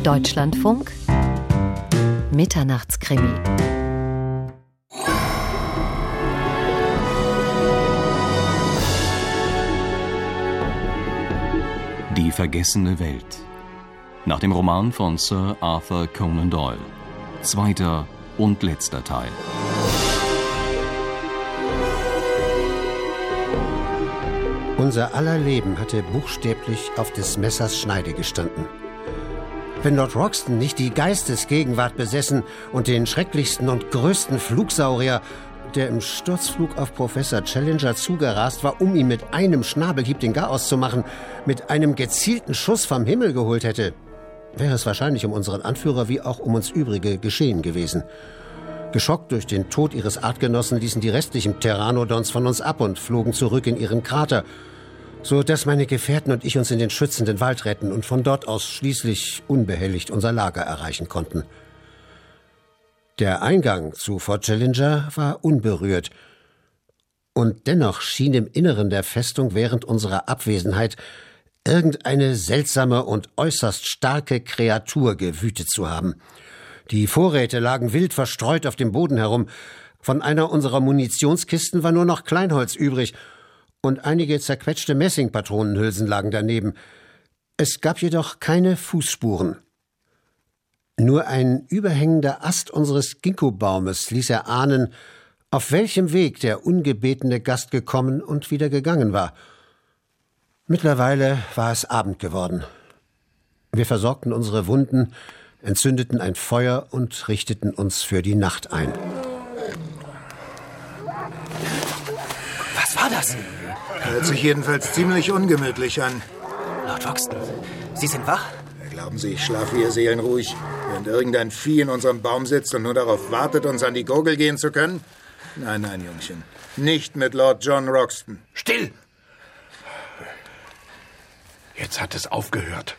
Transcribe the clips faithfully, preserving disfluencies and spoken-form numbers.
Deutschlandfunk Mitternachtskrimi. Die vergessene Welt. Nach dem Roman von Sir Arthur Conan Doyle. Zweiter und letzter Teil. Unser aller Leben hatte buchstäblich auf des Messers Schneide gestanden. Wenn Lord Roxton nicht die Geistesgegenwart besessen und den schrecklichsten und größten Flugsaurier, der im Sturzflug auf Professor Challenger zugerast war, um ihm mit einem Schnabelhieb den Garaus zu machen, mit einem gezielten Schuss vom Himmel geholt hätte, wäre es wahrscheinlich um unseren Anführer wie auch um uns Übrige geschehen gewesen. Geschockt durch den Tod ihres Artgenossen ließen die restlichen Pteranodons von uns ab und flogen zurück in ihren Krater, so dass meine Gefährten und ich uns in den schützenden Wald retten und von dort aus schließlich unbehelligt unser Lager erreichen konnten. Der Eingang zu Fort Challenger war unberührt, und dennoch schien im Inneren der Festung während unserer Abwesenheit irgendeine seltsame und äußerst starke Kreatur gewütet zu haben. Die Vorräte lagen wild verstreut auf dem Boden herum. Von einer unserer Munitionskisten war nur noch Kleinholz übrig, und einige zerquetschte Messingpatronenhülsen lagen daneben. Es gab jedoch keine Fußspuren. Nur ein überhängender Ast unseres Ginkgobaumes ließ erahnen, auf welchem Weg der ungebetene Gast gekommen und wieder gegangen war. Mittlerweile war es Abend geworden. Wir versorgten unsere Wunden, entzündeten ein Feuer und richteten uns für die Nacht ein. Was war das? Hört sich jedenfalls ziemlich ungemütlich an. Lord Roxton, Sie sind wach? Glauben Sie, ich schlafe hier seelenruhig, während irgendein Vieh in unserem Baum sitzt und nur darauf wartet, uns an die Gurgel gehen zu können? Nein, nein, Jungchen. Nicht mit Lord John Roxton. Still! Jetzt hat es aufgehört.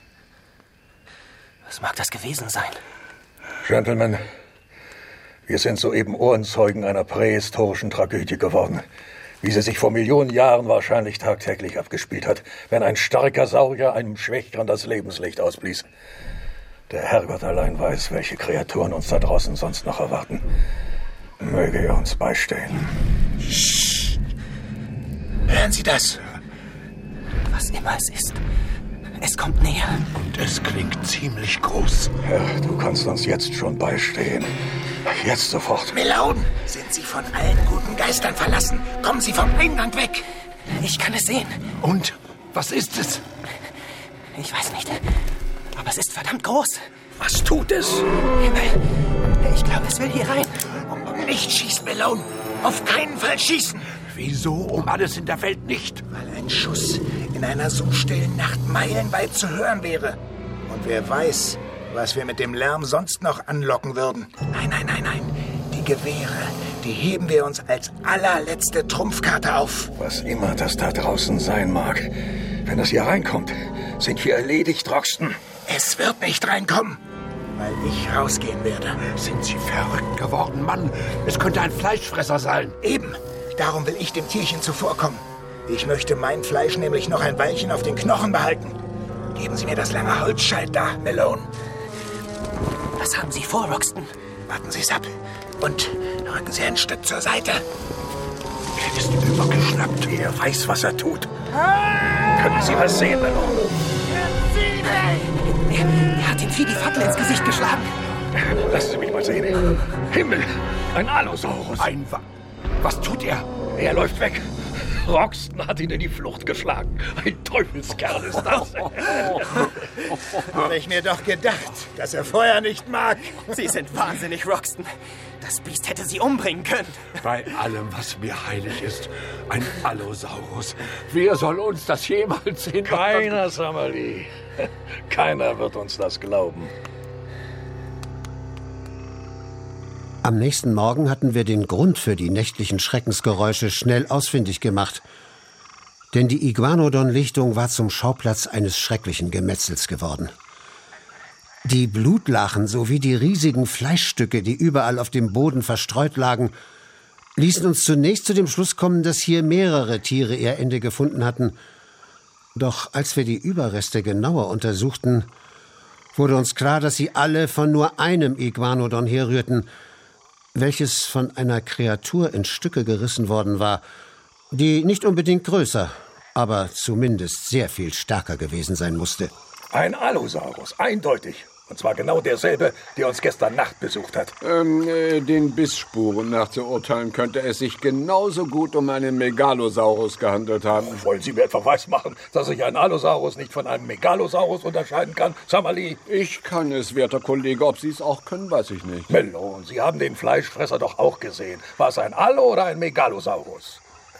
Was mag das gewesen sein? Gentlemen, wir sind soeben Ohrenzeugen einer prähistorischen Tragödie geworden, wie sie sich vor Millionen Jahren wahrscheinlich tagtäglich abgespielt hat, wenn ein starker Saurier einem Schwächeren das Lebenslicht ausblies. Der Herrgott allein weiß, welche Kreaturen uns da draußen sonst noch erwarten. Möge er uns beistehen. Psst. Hören Sie das? Was immer es ist, es kommt näher. Und es klingt ziemlich groß. Herr, du kannst uns jetzt schon beistehen. Jetzt sofort. Melone, sind Sie von allen guten Geistern verlassen? Kommen Sie vom Eingang weg. Ich kann es sehen. Und? Was ist es? Ich weiß nicht. Aber es ist verdammt groß. Was tut es? Himmel. Ich glaube, es will hier rein. Nicht schießen, Melone. Auf keinen Fall schießen. Wieso um alles in der Welt nicht? Weil ein Schuss in einer so stillen Nacht meilenweit zu hören wäre. Und wer weiß, was wir mit dem Lärm sonst noch anlocken würden. Nein, nein, nein, nein. Die Gewehre, die heben wir uns als allerletzte Trumpfkarte auf. Was immer das da draußen sein mag. Wenn das hier reinkommt, sind wir erledigt, Roxton. Es wird nicht reinkommen. Weil ich rausgehen werde. Sind Sie verrückt geworden, Mann? Es könnte ein Fleischfresser sein. Eben. Darum will ich dem Tierchen zuvorkommen. Ich möchte mein Fleisch nämlich noch ein Weilchen auf den Knochen behalten. Geben Sie mir das lange Holzscheit da, Melone. Was haben Sie vor, Roxton? Warten Sie es ab. Und rücken Sie ein Stück zur Seite. Er ist übergeschnappt. Er weiß, was er tut. Können Sie was sehen, Melone? Er, er hat dem Vieh die Fackel ins Gesicht geschlagen. Lassen Sie mich mal sehen. Himmel, ein Allosaurus. Ein Wa... Was tut er? Er läuft weg. Roxton hat ihn in die Flucht geschlagen. Ein Teufelskerl ist das. Habe ich mir doch gedacht, dass er Feuer nicht mag. Sie sind wahnsinnig, Roxton. Das Biest hätte Sie umbringen können. Bei allem, was mir heilig ist, ein Allosaurus. Wer soll uns das jemals hin? Keiner, Summerlee. Keiner wird uns das glauben. Am nächsten Morgen hatten wir den Grund für die nächtlichen Schreckensgeräusche schnell ausfindig gemacht. Denn die Iguanodon-Lichtung war zum Schauplatz eines schrecklichen Gemetzels geworden. Die Blutlachen sowie die riesigen Fleischstücke, die überall auf dem Boden verstreut lagen, ließen uns zunächst zu dem Schluss kommen, dass hier mehrere Tiere ihr Ende gefunden hatten. Doch als wir die Überreste genauer untersuchten, wurde uns klar, dass sie alle von nur einem Iguanodon herrührten, welches von einer Kreatur in Stücke gerissen worden war, die nicht unbedingt größer, aber zumindest sehr viel stärker gewesen sein musste. Ein Allosaurus, eindeutig. Und zwar genau derselbe, der uns gestern Nacht besucht hat. Ähm, äh, den Bissspuren nach zu urteilen, könnte es sich genauso gut um einen Megalosaurus gehandelt haben. Wollen Sie mir etwa weismachen, dass sich ein Allosaurus nicht von einem Megalosaurus unterscheiden kann, Summerlee? Ich kann es, werter Kollege. Ob Sie es auch können, weiß ich nicht. Malone, Sie haben den Fleischfresser doch auch gesehen. War es ein Allo oder ein Megalosaurus?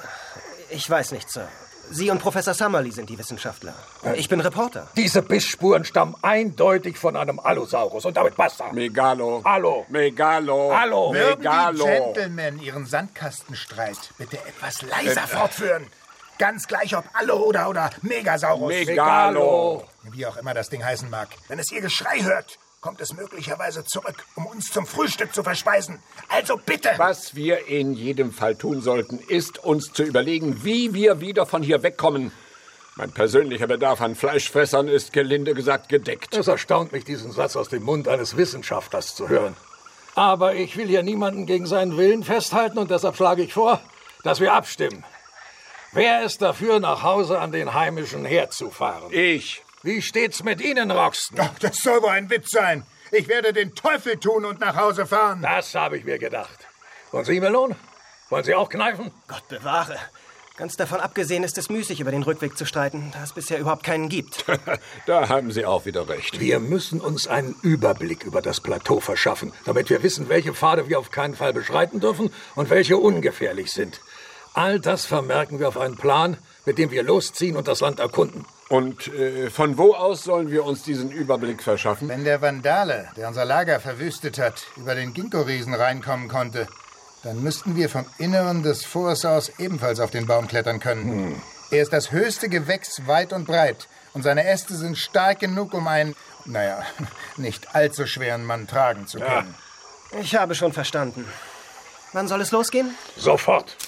Ich weiß nicht, Sir. Sie und Professor Summerlee sind die Wissenschaftler. Ich bin Reporter. Diese Bissspuren stammen eindeutig von einem Allosaurus. Und damit basta. Megalo. Allo. Megalo. Allo. Würden Megalo. die Gentlemen ihren Sandkastenstreit bitte etwas leiser äh, fortführen? Ganz gleich ob Allo oder, oder Megasaurus. Megalo. Wie auch immer das Ding heißen mag. Wenn es ihr Geschrei hört, kommt es möglicherweise zurück, um uns zum Frühstück zu verspeisen. Also bitte! Was wir in jedem Fall tun sollten, ist uns zu überlegen, wie wir wieder von hier wegkommen. Mein persönlicher Bedarf an Fleischfressern ist gelinde gesagt gedeckt. Es erstaunt mich, diesen Satz aus dem Mund eines Wissenschaftlers zu hören. Aber ich will hier niemanden gegen seinen Willen festhalten und deshalb schlage ich vor, dass wir abstimmen. Wer ist dafür, nach Hause an den heimischen Herd zu fahren? Ich. Wie steht's mit Ihnen, Roxton? Ach, das soll wohl ein Witz sein. Ich werde den Teufel tun und nach Hause fahren. Das habe ich mir gedacht. Und Sie, Malone? Wollen Sie auch kneifen? Gott bewahre. Ganz davon abgesehen ist es müßig, über den Rückweg zu streiten, da es bisher überhaupt keinen gibt. Da haben Sie auch wieder recht. Wir müssen uns einen Überblick über das Plateau verschaffen, damit wir wissen, welche Pfade wir auf keinen Fall beschreiten dürfen und welche ungefährlich sind. All das vermerken wir auf einen Plan, mit dem wir losziehen und das Land erkunden. Und äh, von wo aus sollen wir uns diesen Überblick verschaffen? Wenn der Vandale, der unser Lager verwüstet hat, über den Ginkgo-Riesen reinkommen konnte, dann müssten wir vom Inneren des Forts aus ebenfalls auf den Baum klettern können. Hm. Er ist das höchste Gewächs weit und breit und seine Äste sind stark genug, um einen, naja, nicht allzu schweren Mann tragen zu können. Ja. Ich habe schon verstanden. Wann soll es losgehen? Sofort.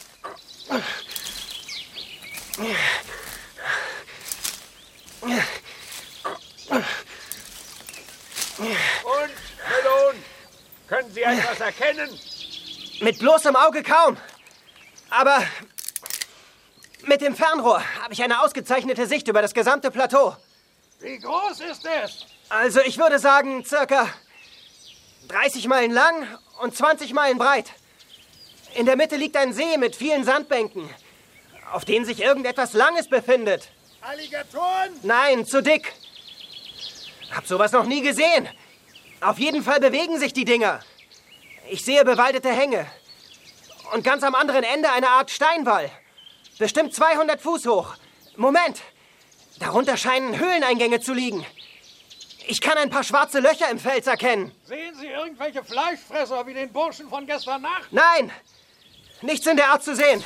Und, Malone, können Sie etwas erkennen? Mit bloßem Auge kaum. Aber mit dem Fernrohr habe ich eine ausgezeichnete Sicht über das gesamte Plateau. Wie groß ist es? Also ich würde sagen, circa dreißig Meilen lang und zwanzig Meilen breit. In der Mitte liegt ein See mit vielen Sandbänken, auf denen sich irgendetwas Langes befindet. Alligatoren? Nein, zu dick. Hab sowas noch nie gesehen. Auf jeden Fall bewegen sich die Dinger. Ich sehe bewaldete Hänge. Und ganz am anderen Ende eine Art Steinwall. Bestimmt zweihundert Fuß hoch. Moment. Darunter scheinen Höhleneingänge zu liegen. Ich kann ein paar schwarze Löcher im Fels erkennen. Sehen Sie irgendwelche Fleischfresser wie den Burschen von gestern Nacht? Nein. Nichts in der Art zu sehen.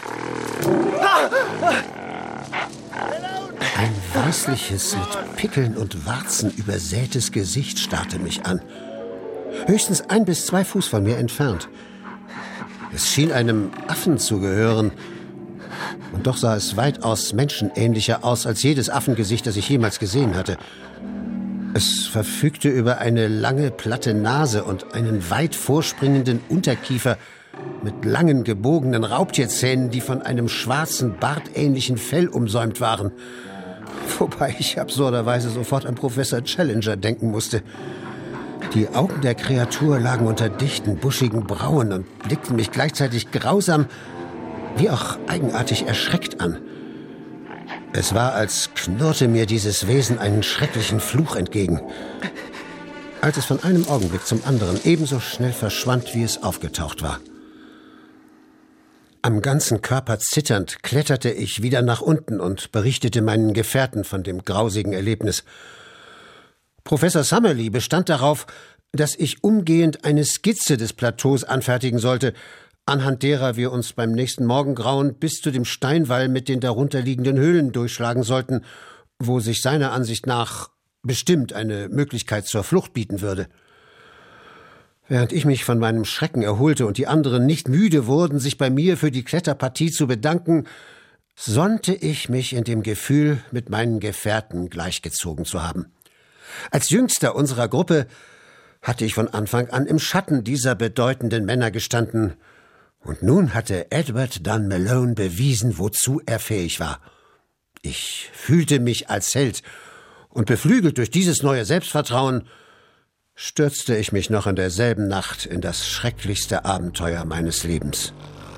Ein weißliches, mit Pickeln und Warzen übersätes Gesicht starrte mich an. Höchstens ein bis zwei Fuß von mir entfernt. Es schien einem Affen zu gehören. Und doch sah es weitaus menschenähnlicher aus als jedes Affengesicht, das ich jemals gesehen hatte. Es verfügte über eine lange, platte Nase und einen weit vorspringenden Unterkiefer mit langen, gebogenen Raubtierzähnen, die von einem schwarzen, bartähnlichen Fell umsäumt waren. Wobei ich absurderweise sofort an Professor Challenger denken musste. Die Augen der Kreatur lagen unter dichten, buschigen Brauen und blickten mich gleichzeitig grausam wie auch eigenartig erschreckt an. Es war, als knurrte mir dieses Wesen einen schrecklichen Fluch entgegen. Als es von einem Augenblick zum anderen ebenso schnell verschwand, wie es aufgetaucht war. Am ganzen Körper zitternd kletterte ich wieder nach unten und berichtete meinen Gefährten von dem grausigen Erlebnis. Professor Summerlee bestand darauf, dass ich umgehend eine Skizze des Plateaus anfertigen sollte, anhand derer wir uns beim nächsten Morgengrauen bis zu dem Steinwall mit den darunterliegenden Höhlen durchschlagen sollten, wo sich seiner Ansicht nach bestimmt eine Möglichkeit zur Flucht bieten würde. Während ich mich von meinem Schrecken erholte und die anderen nicht müde wurden, sich bei mir für die Kletterpartie zu bedanken, sonnte ich mich in dem Gefühl, mit meinen Gefährten gleichgezogen zu haben. Als jüngster unserer Gruppe hatte ich von Anfang an im Schatten dieser bedeutenden Männer gestanden. Und nun hatte Edward Dunn Malone bewiesen, wozu er fähig war. Ich fühlte mich als Held, und beflügelt durch dieses neue Selbstvertrauen stürzte ich mich noch in derselben Nacht in das schrecklichste Abenteuer meines Lebens.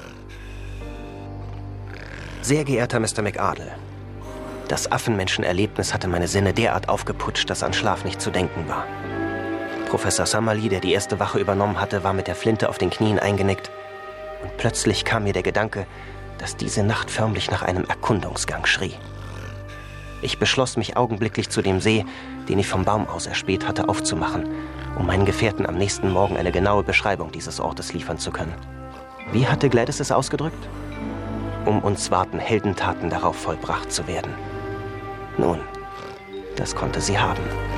Sehr geehrter Mister McArdle, das Affenmenschenerlebnis hatte meine Sinne derart aufgeputscht, dass an Schlaf nicht zu denken war. Professor Summerlee, der die erste Wache übernommen hatte, war mit der Flinte auf den Knien eingenickt. Und plötzlich kam mir der Gedanke, dass diese Nacht förmlich nach einem Erkundungsgang schrie. Ich beschloss, mich augenblicklich zu dem See, den ich vom Baum aus erspäht hatte, aufzumachen, um meinen Gefährten am nächsten Morgen eine genaue Beschreibung dieses Ortes liefern zu können. Wie hatte Gladys es ausgedrückt? Um uns warten Heldentaten darauf vollbracht zu werden. Nun, das konnte sie haben.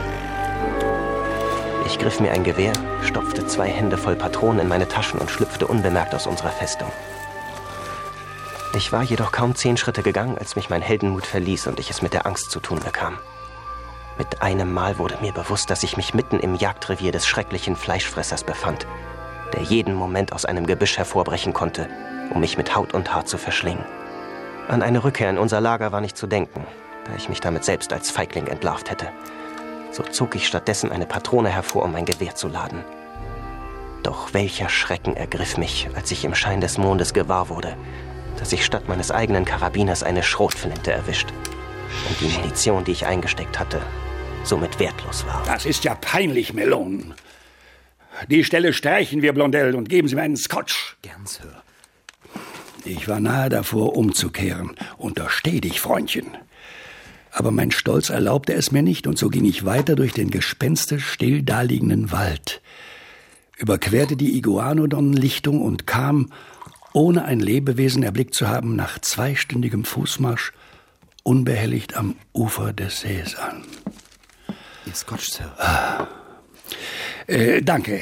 Ich griff mir ein Gewehr, stopfte zwei Hände voll Patronen in meine Taschen und schlüpfte unbemerkt aus unserer Festung. Ich war jedoch kaum zehn Schritte gegangen, als mich mein Heldenmut verließ und ich es mit der Angst zu tun bekam. Mit einem Mal wurde mir bewusst, dass ich mich mitten im Jagdrevier des schrecklichen Fleischfressers befand, der jeden Moment aus einem Gebüsch hervorbrechen konnte, um mich mit Haut und Haar zu verschlingen. An eine Rückkehr in unser Lager war nicht zu denken, da ich mich damit selbst als Feigling entlarvt hätte. So zog ich stattdessen eine Patrone hervor, um mein Gewehr zu laden. Doch welcher Schrecken ergriff mich, als ich im Schein des Mondes gewahr wurde, dass ich statt meines eigenen Karabiners eine Schrotflinte erwischt und die Munition, die ich eingesteckt hatte, somit wertlos war. Das ist ja peinlich, Malone. Die Stelle streichen wir, Blondell, und geben Sie mir einen Scotch. Gern, Sir. Ich war nahe davor, umzukehren. Untersteh dich, Freundchen. Aber mein Stolz erlaubte es mir nicht, und so ging ich weiter durch den gespenstisch still daliegenden Wald, überquerte die Iguanodon-Lichtung und kam, ohne ein Lebewesen erblickt zu haben, nach zweistündigem Fußmarsch unbehelligt am Ufer des Sees an. Ihr Scotch, Sir. Ah. Äh, danke.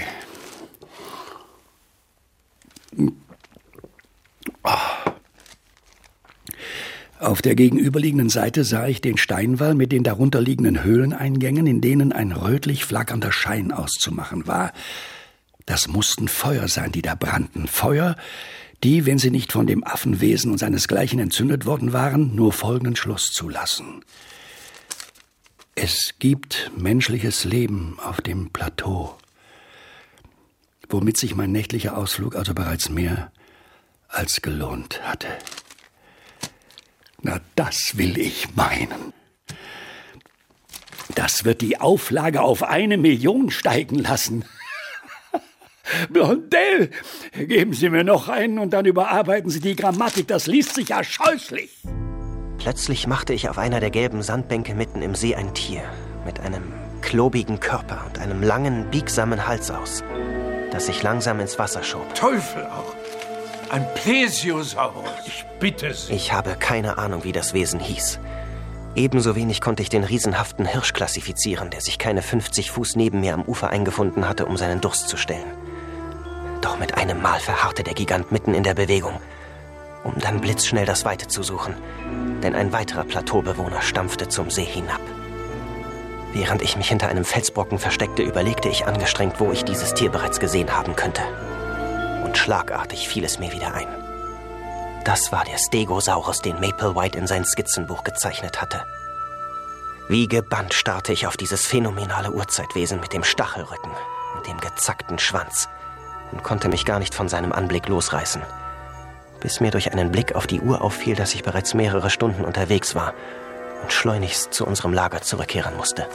Oh. Auf der gegenüberliegenden Seite sah ich den Steinwall mit den darunterliegenden Höhleneingängen, in denen ein rötlich flackernder Schein auszumachen war. Das mussten Feuer sein, die da brannten. Feuer, die, wenn sie nicht von dem Affenwesen und seinesgleichen entzündet worden waren, nur folgenden Schluss zulassen. Es gibt menschliches Leben auf dem Plateau, womit sich mein nächtlicher Ausflug also bereits mehr als gelohnt hatte. Na, das will ich meinen. Das wird die Auflage auf eine Million steigen lassen. Blondell, geben Sie mir noch einen und dann überarbeiten Sie die Grammatik. Das liest sich ja scheußlich. Plötzlich machte ich auf einer der gelben Sandbänke mitten im See ein Tier mit einem klobigen Körper und einem langen, biegsamen Hals aus, das sich langsam ins Wasser schob. Teufel auch! Ein Plesiosaurus, ich bitte Sie. Ich habe keine Ahnung, wie das Wesen hieß. Ebenso wenig konnte ich den riesenhaften Hirsch klassifizieren, der sich keine fünfzig Fuß neben mir am Ufer eingefunden hatte, um seinen Durst zu stillen. Doch mit einem Mal verharrte der Gigant mitten in der Bewegung, um dann blitzschnell das Weite zu suchen, denn ein weiterer Plateaubewohner stampfte zum See hinab. Während ich mich hinter einem Felsbrocken versteckte, überlegte ich angestrengt, wo ich dieses Tier bereits gesehen haben könnte. Und schlagartig fiel es mir wieder ein. Das war der Stegosaurus, den Maple White in sein Skizzenbuch gezeichnet hatte. Wie gebannt starrte ich auf dieses phänomenale Urzeitwesen mit dem Stachelrücken und dem gezackten Schwanz und konnte mich gar nicht von seinem Anblick losreißen, bis mir durch einen Blick auf die Uhr auffiel, dass ich bereits mehrere Stunden unterwegs war und schleunigst zu unserem Lager zurückkehren musste.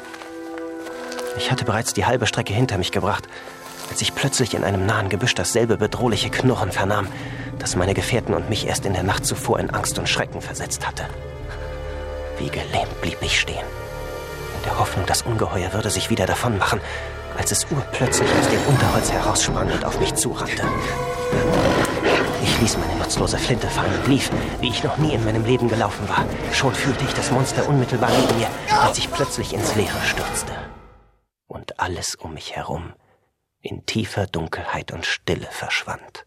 Ich hatte bereits die halbe Strecke hinter mich gebracht, als ich plötzlich in einem nahen Gebüsch dasselbe bedrohliche Knurren vernahm, das meine Gefährten und mich erst in der Nacht zuvor in Angst und Schrecken versetzt hatte. Wie gelähmt blieb ich stehen, in der Hoffnung, das Ungeheuer würde sich wieder davonmachen, als es urplötzlich aus dem Unterholz heraussprang und auf mich zurannte. Ich ließ meine nutzlose Flinte fallen und lief, wie ich noch nie in meinem Leben gelaufen war. Schon fühlte ich das Monster unmittelbar neben mir, als ich plötzlich ins Leere stürzte. Und alles um mich herum in tiefer Dunkelheit und Stille verschwand.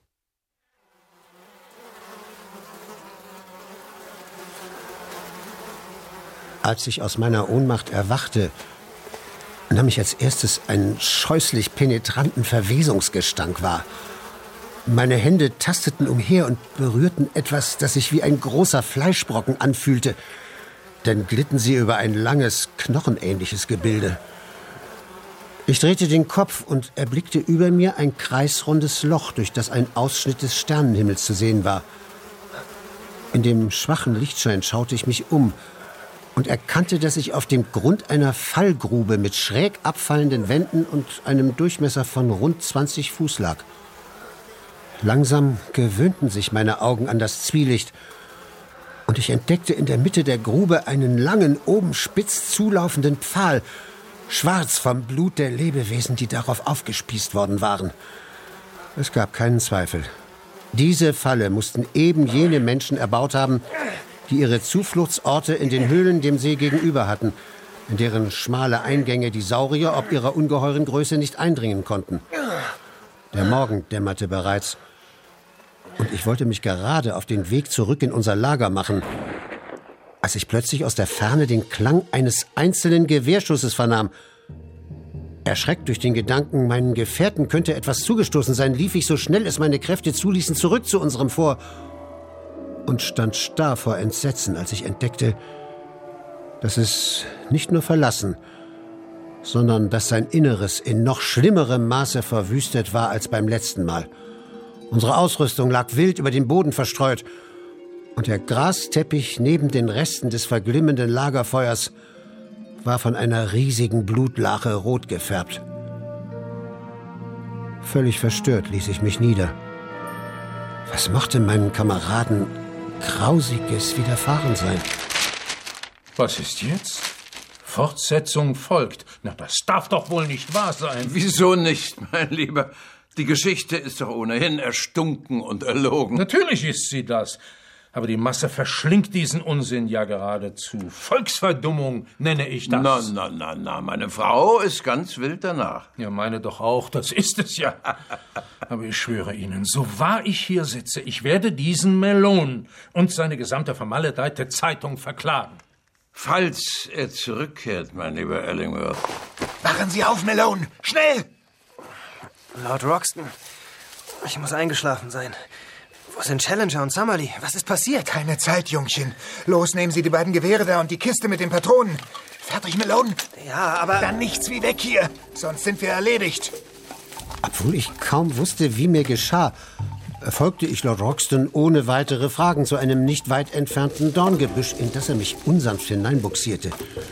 Als ich aus meiner Ohnmacht erwachte, nahm ich als erstes einen scheußlich penetranten Verwesungsgestank wahr. Meine Hände tasteten umher und berührten etwas, das sich wie ein großer Fleischbrocken anfühlte. Dann glitten sie über ein langes, knochenähnliches Gebilde. Ich drehte den Kopf und erblickte über mir ein kreisrundes Loch, durch das ein Ausschnitt des Sternenhimmels zu sehen war. In dem schwachen Lichtschein schaute ich mich um und erkannte, dass ich auf dem Grund einer Fallgrube mit schräg abfallenden Wänden und einem Durchmesser von rund zwanzig Fuß lag. Langsam gewöhnten sich meine Augen an das Zwielicht und ich entdeckte in der Mitte der Grube einen langen, oben spitz zulaufenden Pfahl, schwarz vom Blut der Lebewesen, die darauf aufgespießt worden waren. Es gab keinen Zweifel. Diese Falle mussten eben jene Menschen erbaut haben, die ihre Zufluchtsorte in den Höhlen dem See gegenüber hatten, in deren schmale Eingänge die Saurier ob ihrer ungeheuren Größe nicht eindringen konnten. Der Morgen dämmerte bereits, und ich wollte mich gerade auf den Weg zurück in unser Lager machen, als ich plötzlich aus der Ferne den Klang eines einzelnen Gewehrschusses vernahm. Erschreckt durch den Gedanken, meinen Gefährten könnte etwas zugestoßen sein, lief ich so schnell es meine Kräfte zuließen zurück zu unserem Fort und stand starr vor Entsetzen, als ich entdeckte, dass es nicht nur verlassen, sondern dass sein Inneres in noch schlimmerem Maße verwüstet war als beim letzten Mal. Unsere Ausrüstung lag wild über den Boden verstreut und der Grasteppich neben den Resten des verglimmenden Lagerfeuers war von einer riesigen Blutlache rot gefärbt. Völlig verstört ließ ich mich nieder. Was mochte meinen Kameraden Grausiges widerfahren sein? Was ist jetzt? Fortsetzung folgt. Na, das darf doch wohl nicht wahr sein. Wieso nicht, mein Lieber? Die Geschichte ist doch ohnehin erstunken und erlogen. Natürlich ist sie das. Aber die Masse verschlingt diesen Unsinn ja geradezu. Volksverdummung nenne ich das. Na, na, na, na, meine Frau ist ganz wild danach. Ja, meine doch auch, das ist es ja. Aber ich schwöre Ihnen, so wahr ich hier sitze, ich werde diesen Melon und seine gesamte vermaledeite Zeitung verklagen. Falls er zurückkehrt, mein lieber Ellingworth. Wachen Sie auf, Malone! Schnell! Lord Roxton, ich muss eingeschlafen sein. Wo sind Challenger und Summerlee? Was ist passiert? Keine Zeit, Jungchen. Los, nehmen Sie die beiden Gewehre da und die Kiste mit den Patronen. Fertig, Malone? Ja, aber... Dann nichts wie weg hier, sonst sind wir erledigt. Obwohl ich kaum wusste, wie mir geschah, folgte ich Lord Roxton ohne weitere Fragen zu einem nicht weit entfernten Dorngebüsch, in das er mich unsanft hineinbuxierte.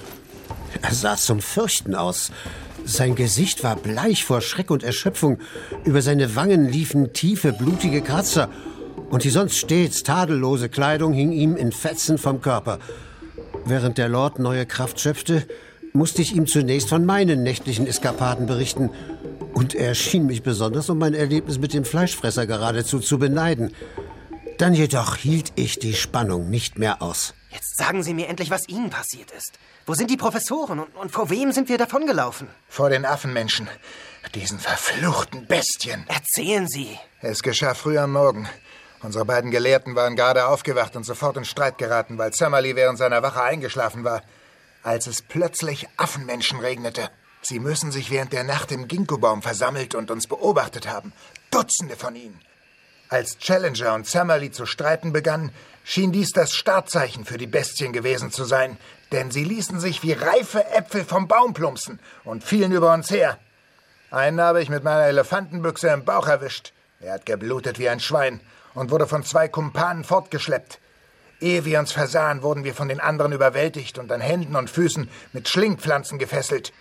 Er sah zum Fürchten aus. Sein Gesicht war bleich vor Schreck und Erschöpfung. Über seine Wangen liefen tiefe, blutige Kratzer. Und die sonst stets tadellose Kleidung hing ihm in Fetzen vom Körper. Während der Lord neue Kraft schöpfte, musste ich ihm zunächst von meinen nächtlichen Eskapaden berichten. Und er schien mich besonders um mein Erlebnis mit dem Fleischfresser geradezu zu beneiden. Dann jedoch hielt ich die Spannung nicht mehr aus. Jetzt sagen Sie mir endlich, was Ihnen passiert ist. Wo sind die Professoren und, und vor wem sind wir davongelaufen? Vor den Affenmenschen. Diesen verfluchten Bestien. Erzählen Sie. Es geschah früh am Morgen. Unsere beiden Gelehrten waren gerade aufgewacht und sofort in Streit geraten, weil Summerlee während seiner Wache eingeschlafen war, als es plötzlich Affenmenschen regnete. Sie müssen sich während der Nacht im Ginkgobaum versammelt und uns beobachtet haben. Dutzende von ihnen. Als Challenger und Summerlee zu streiten begannen, schien dies das Startzeichen für die Bestien gewesen zu sein, denn sie ließen sich wie reife Äpfel vom Baum plumpsen und fielen über uns her. Einen habe ich mit meiner Elefantenbüchse im Bauch erwischt. Er hat geblutet wie ein Schwein und wurde von zwei Kumpanen fortgeschleppt. Ehe wir uns versahen, wurden wir von den anderen überwältigt und an Händen und Füßen mit Schlingpflanzen gefesselt.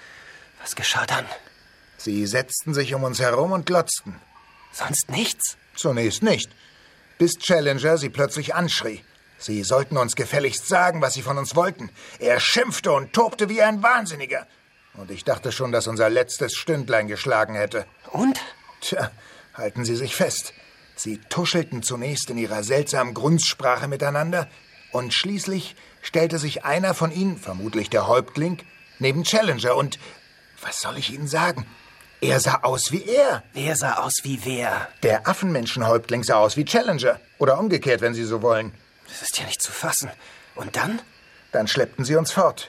Was geschah dann? Sie setzten sich um uns herum und glotzten. Sonst nichts? Zunächst nicht, bis Challenger sie plötzlich anschrie. Sie sollten uns gefälligst sagen, was sie von uns wollten. Er schimpfte und tobte wie ein Wahnsinniger. Und ich dachte schon, dass unser letztes Stündlein geschlagen hätte. Und? Tja, halten Sie sich fest. Sie tuschelten zunächst in ihrer seltsamen Grunzsprache miteinander und schließlich stellte sich einer von ihnen, vermutlich der Häuptling, neben Challenger und, was soll ich Ihnen sagen, er sah aus wie er. Wer sah aus wie wer? Der Affenmenschenhäuptling sah aus wie Challenger. Oder umgekehrt, wenn Sie so wollen. Das ist ja nicht zu fassen. Und dann? Dann schleppten sie uns fort.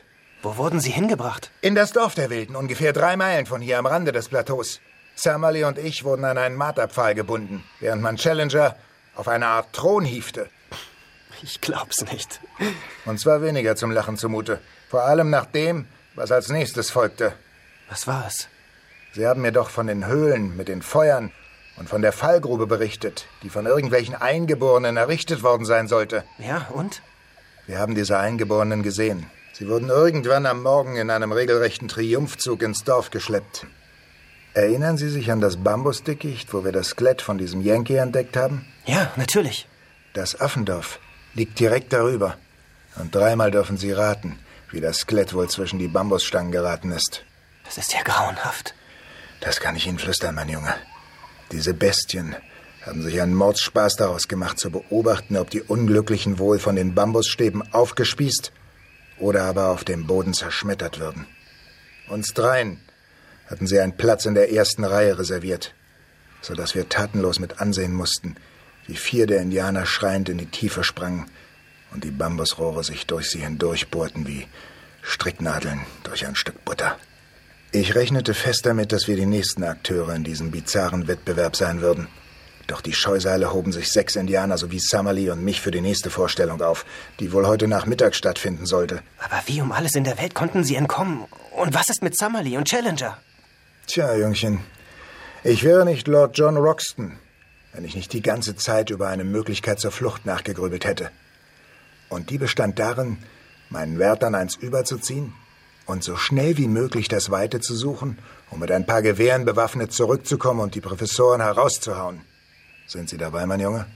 Wo wurden sie hingebracht? In das Dorf der Wilden, ungefähr drei Meilen von hier am Rande des Plateaus. Summerlee und ich wurden an einen Marterpfahl gebunden, während man Challenger auf eine Art Thron hiefte. Ich glaub's nicht. Uns war weniger zum Lachen zumute. Vor allem nach dem, was als nächstes folgte. Was war es? Sie haben mir doch von den Höhlen mit den Feuern und von der Fallgrube berichtet, die von irgendwelchen Eingeborenen errichtet worden sein sollte. Ja, und? Wir haben diese Eingeborenen gesehen. Sie wurden irgendwann am Morgen in einem regelrechten Triumphzug ins Dorf geschleppt. Erinnern Sie sich an das Bambusdickicht, wo wir das Skelett von diesem Yankee entdeckt haben? Ja, natürlich. Das Affendorf liegt direkt darüber. Und dreimal dürfen Sie raten, wie das Skelett wohl zwischen die Bambusstangen geraten ist. Das ist ja grauenhaft. Das kann ich Ihnen flüstern, mein Junge. Diese Bestien haben sich einen Mordsspaß daraus gemacht, zu beobachten, ob die Unglücklichen wohl von den Bambusstäben aufgespießt oder aber auf dem Boden zerschmettert würden. Uns dreien hatten sie einen Platz in der ersten Reihe reserviert, sodass wir tatenlos mit ansehen mussten, wie vier der Indianer schreiend in die Tiefe sprangen und die Bambusrohre sich durch sie hindurchbohrten wie Stricknadeln durch ein Stück Butter. Ich rechnete fest damit, dass wir die nächsten Akteure in diesem bizarren Wettbewerb sein würden. Doch die Scheusale hoben sich sechs Indianer sowie Summerlee und mich für die nächste Vorstellung auf, die wohl heute Nachmittag stattfinden sollte. Aber wie um alles in der Welt konnten sie entkommen? Und was ist mit Summerlee und Challenger? Tja, Jüngchen, ich wäre nicht Lord John Roxton, wenn ich nicht die ganze Zeit über eine Möglichkeit zur Flucht nachgegrübelt hätte. Und die bestand darin, meinen Wärtern eins überzuziehen und so schnell wie möglich das Weite zu suchen, um mit ein paar Gewehren bewaffnet zurückzukommen und die Professoren herauszuhauen. Sind Sie dabei, mein Junge?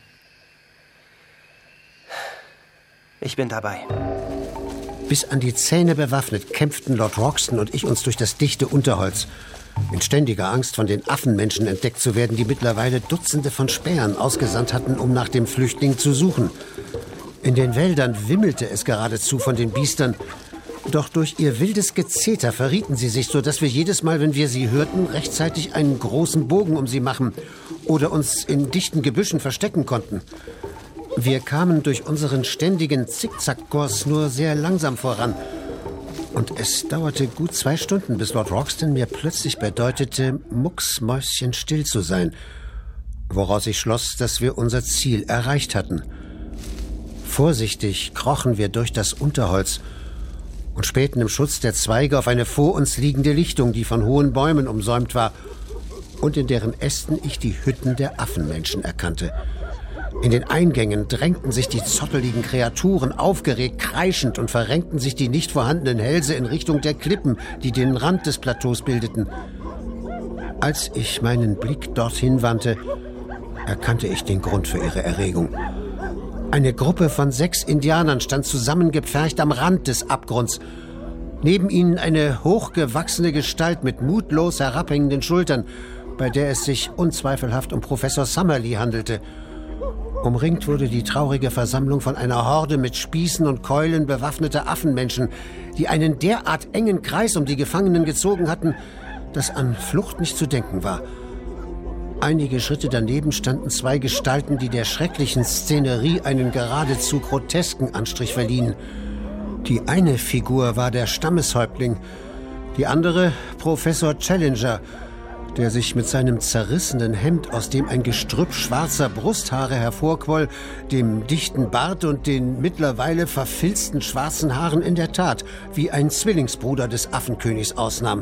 Ich bin dabei. Bis an die Zähne bewaffnet kämpften Lord Roxton und ich uns durch das dichte Unterholz, in ständiger Angst, von den Affenmenschen entdeckt zu werden, die mittlerweile Dutzende von Spähern ausgesandt hatten, um nach dem Flüchtling zu suchen. In den Wäldern wimmelte es geradezu von den Biestern, doch durch ihr wildes Gezeter verrieten sie sich, so dass wir jedes Mal, wenn wir sie hörten, rechtzeitig einen großen Bogen um sie machen oder uns in dichten Gebüschen verstecken konnten. Wir kamen durch unseren ständigen Zickzackkurs nur sehr langsam voran. Und es dauerte gut zwei Stunden, bis Lord Roxton mir plötzlich bedeutete, mucksmäuschenstill zu sein, woraus ich schloss, dass wir unser Ziel erreicht hatten. Vorsichtig krochen wir durch das Unterholz und spähten im Schutz der Zweige auf eine vor uns liegende Lichtung, die von hohen Bäumen umsäumt war und in deren Ästen ich die Hütten der Affenmenschen erkannte. In den Eingängen drängten sich die zotteligen Kreaturen aufgeregt, kreischend und verrenkten sich die nicht vorhandenen Hälse in Richtung der Klippen, die den Rand des Plateaus bildeten. Als ich meinen Blick dorthin wandte, erkannte ich den Grund für ihre Erregung. Eine Gruppe von sechs Indianern stand zusammengepfercht am Rand des Abgrunds. Neben ihnen eine hochgewachsene Gestalt mit mutlos herabhängenden Schultern, bei der es sich unzweifelhaft um Professor Summerlee handelte. Umringt wurde die traurige Versammlung von einer Horde mit Spießen und Keulen bewaffneter Affenmenschen, die einen derart engen Kreis um die Gefangenen gezogen hatten, dass an Flucht nicht zu denken war. Einige Schritte daneben standen zwei Gestalten, die der schrecklichen Szenerie einen geradezu grotesken Anstrich verliehen. Die eine Figur war der Stammeshäuptling, die andere Professor Challenger, der sich mit seinem zerrissenen Hemd, aus dem ein Gestrüpp schwarzer Brusthaare hervorquoll, dem dichten Bart und den mittlerweile verfilzten schwarzen Haaren in der Tat wie ein Zwillingsbruder des Affenkönigs ausnahm.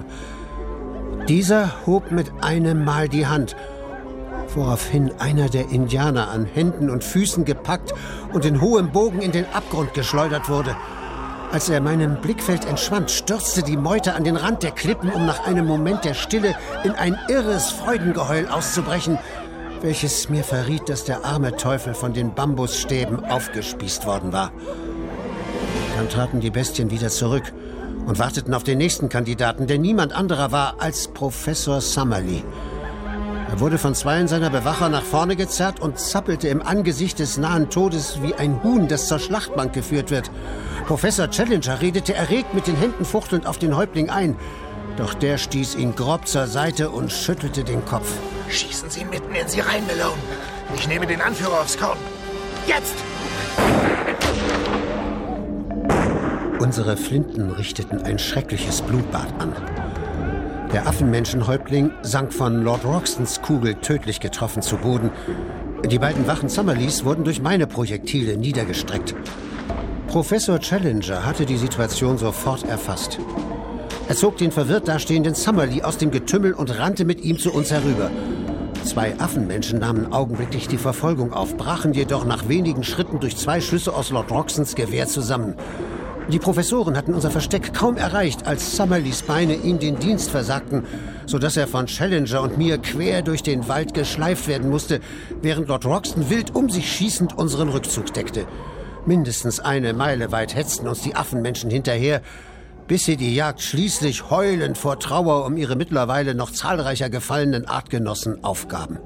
Dieser hob mit einem Mal die Hand, woraufhin einer der Indianer an Händen und Füßen gepackt und in hohem Bogen in den Abgrund geschleudert wurde. Als er meinem Blickfeld entschwand, stürzte die Meute an den Rand der Klippen, um nach einem Moment der Stille in ein irres Freudengeheul auszubrechen, welches mir verriet, dass der arme Teufel von den Bambusstäben aufgespießt worden war. Dann traten die Bestien wieder zurück und warteten auf den nächsten Kandidaten, der niemand anderer war als Professor Summerlee. Er wurde von zweien seiner Bewacher nach vorne gezerrt und zappelte im Angesicht des nahen Todes wie ein Huhn, das zur Schlachtbank geführt wird. Professor Challenger redete erregt mit den Händen fuchtelnd auf den Häuptling ein. Doch der stieß ihn grob zur Seite und schüttelte den Kopf. Schießen Sie mitten in sie rein, Malone. Ich nehme den Anführer aufs Korn. Jetzt! Unsere Flinten richteten ein schreckliches Blutbad an. Der Affenmenschenhäuptling sank von Lord Roxtons Kugel tödlich getroffen zu Boden. Die beiden Wachen Summerlees wurden durch meine Projektile niedergestreckt. Professor Challenger hatte die Situation sofort erfasst. Er zog den verwirrt dastehenden Summerlee aus dem Getümmel und rannte mit ihm zu uns herüber. Zwei Affenmenschen nahmen augenblicklich die Verfolgung auf, brachen jedoch nach wenigen Schritten durch zwei Schüsse aus Lord Roxtons Gewehr zusammen. Die Professoren hatten unser Versteck kaum erreicht, als Summerlees Beine ihm den Dienst versagten, sodass er von Challenger und mir quer durch den Wald geschleift werden musste, während Lord Roxton wild um sich schießend unseren Rückzug deckte. Mindestens eine Meile weit hetzten uns die Affenmenschen hinterher, bis sie die Jagd schließlich heulend vor Trauer um ihre mittlerweile noch zahlreicher gefallenen Artgenossen aufgaben.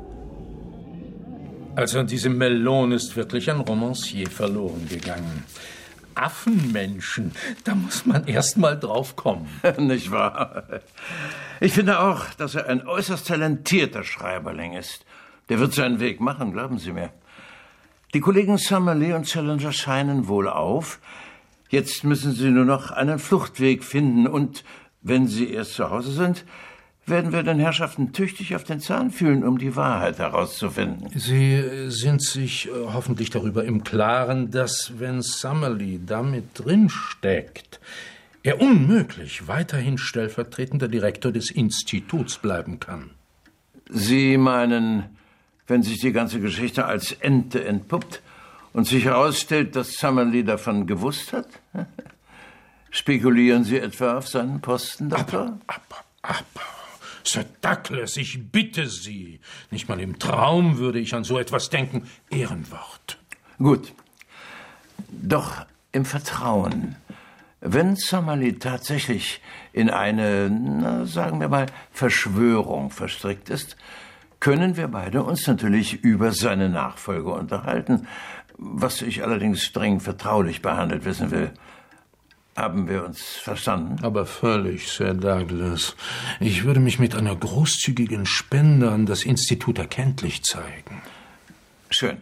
Also an diesem Melon ist wirklich ein Romancier verloren gegangen. Affenmenschen, da muss man erst mal drauf kommen. Nicht wahr? Ich finde auch, dass er ein äußerst talentierter Schreiberling ist. Der wird seinen Weg machen, glauben Sie mir. Die Kollegen Summerlee und Challenger scheinen wohl auf. Jetzt müssen sie nur noch einen Fluchtweg finden. Und wenn sie erst zu Hause sind, werden wir den Herrschaften tüchtig auf den Zahn fühlen, um die Wahrheit herauszufinden. Sie sind sich äh, hoffentlich darüber im Klaren, dass, wenn Summerlee damit drinsteckt, er unmöglich weiterhin stellvertretender Direktor des Instituts bleiben kann. Sie meinen, wenn sich die ganze Geschichte als Ente entpuppt und sich herausstellt, dass Summerlee davon gewusst hat? Spekulieren Sie etwa auf seinen Posten, Doktor? Aber, aber, aber... Sir Douglas, ich bitte Sie. Nicht mal im Traum würde ich an so etwas denken. Ehrenwort. Gut. Doch im Vertrauen. Wenn Summerlee tatsächlich in eine, na, sagen wir mal, Verschwörung verstrickt ist, können wir beide uns natürlich über seine Nachfolge unterhalten, was ich allerdings streng vertraulich behandelt wissen will. Haben wir uns verstanden? Aber völlig, Sir Douglas. Ich würde mich mit einer großzügigen Spende an das Institut erkenntlich zeigen. Schön.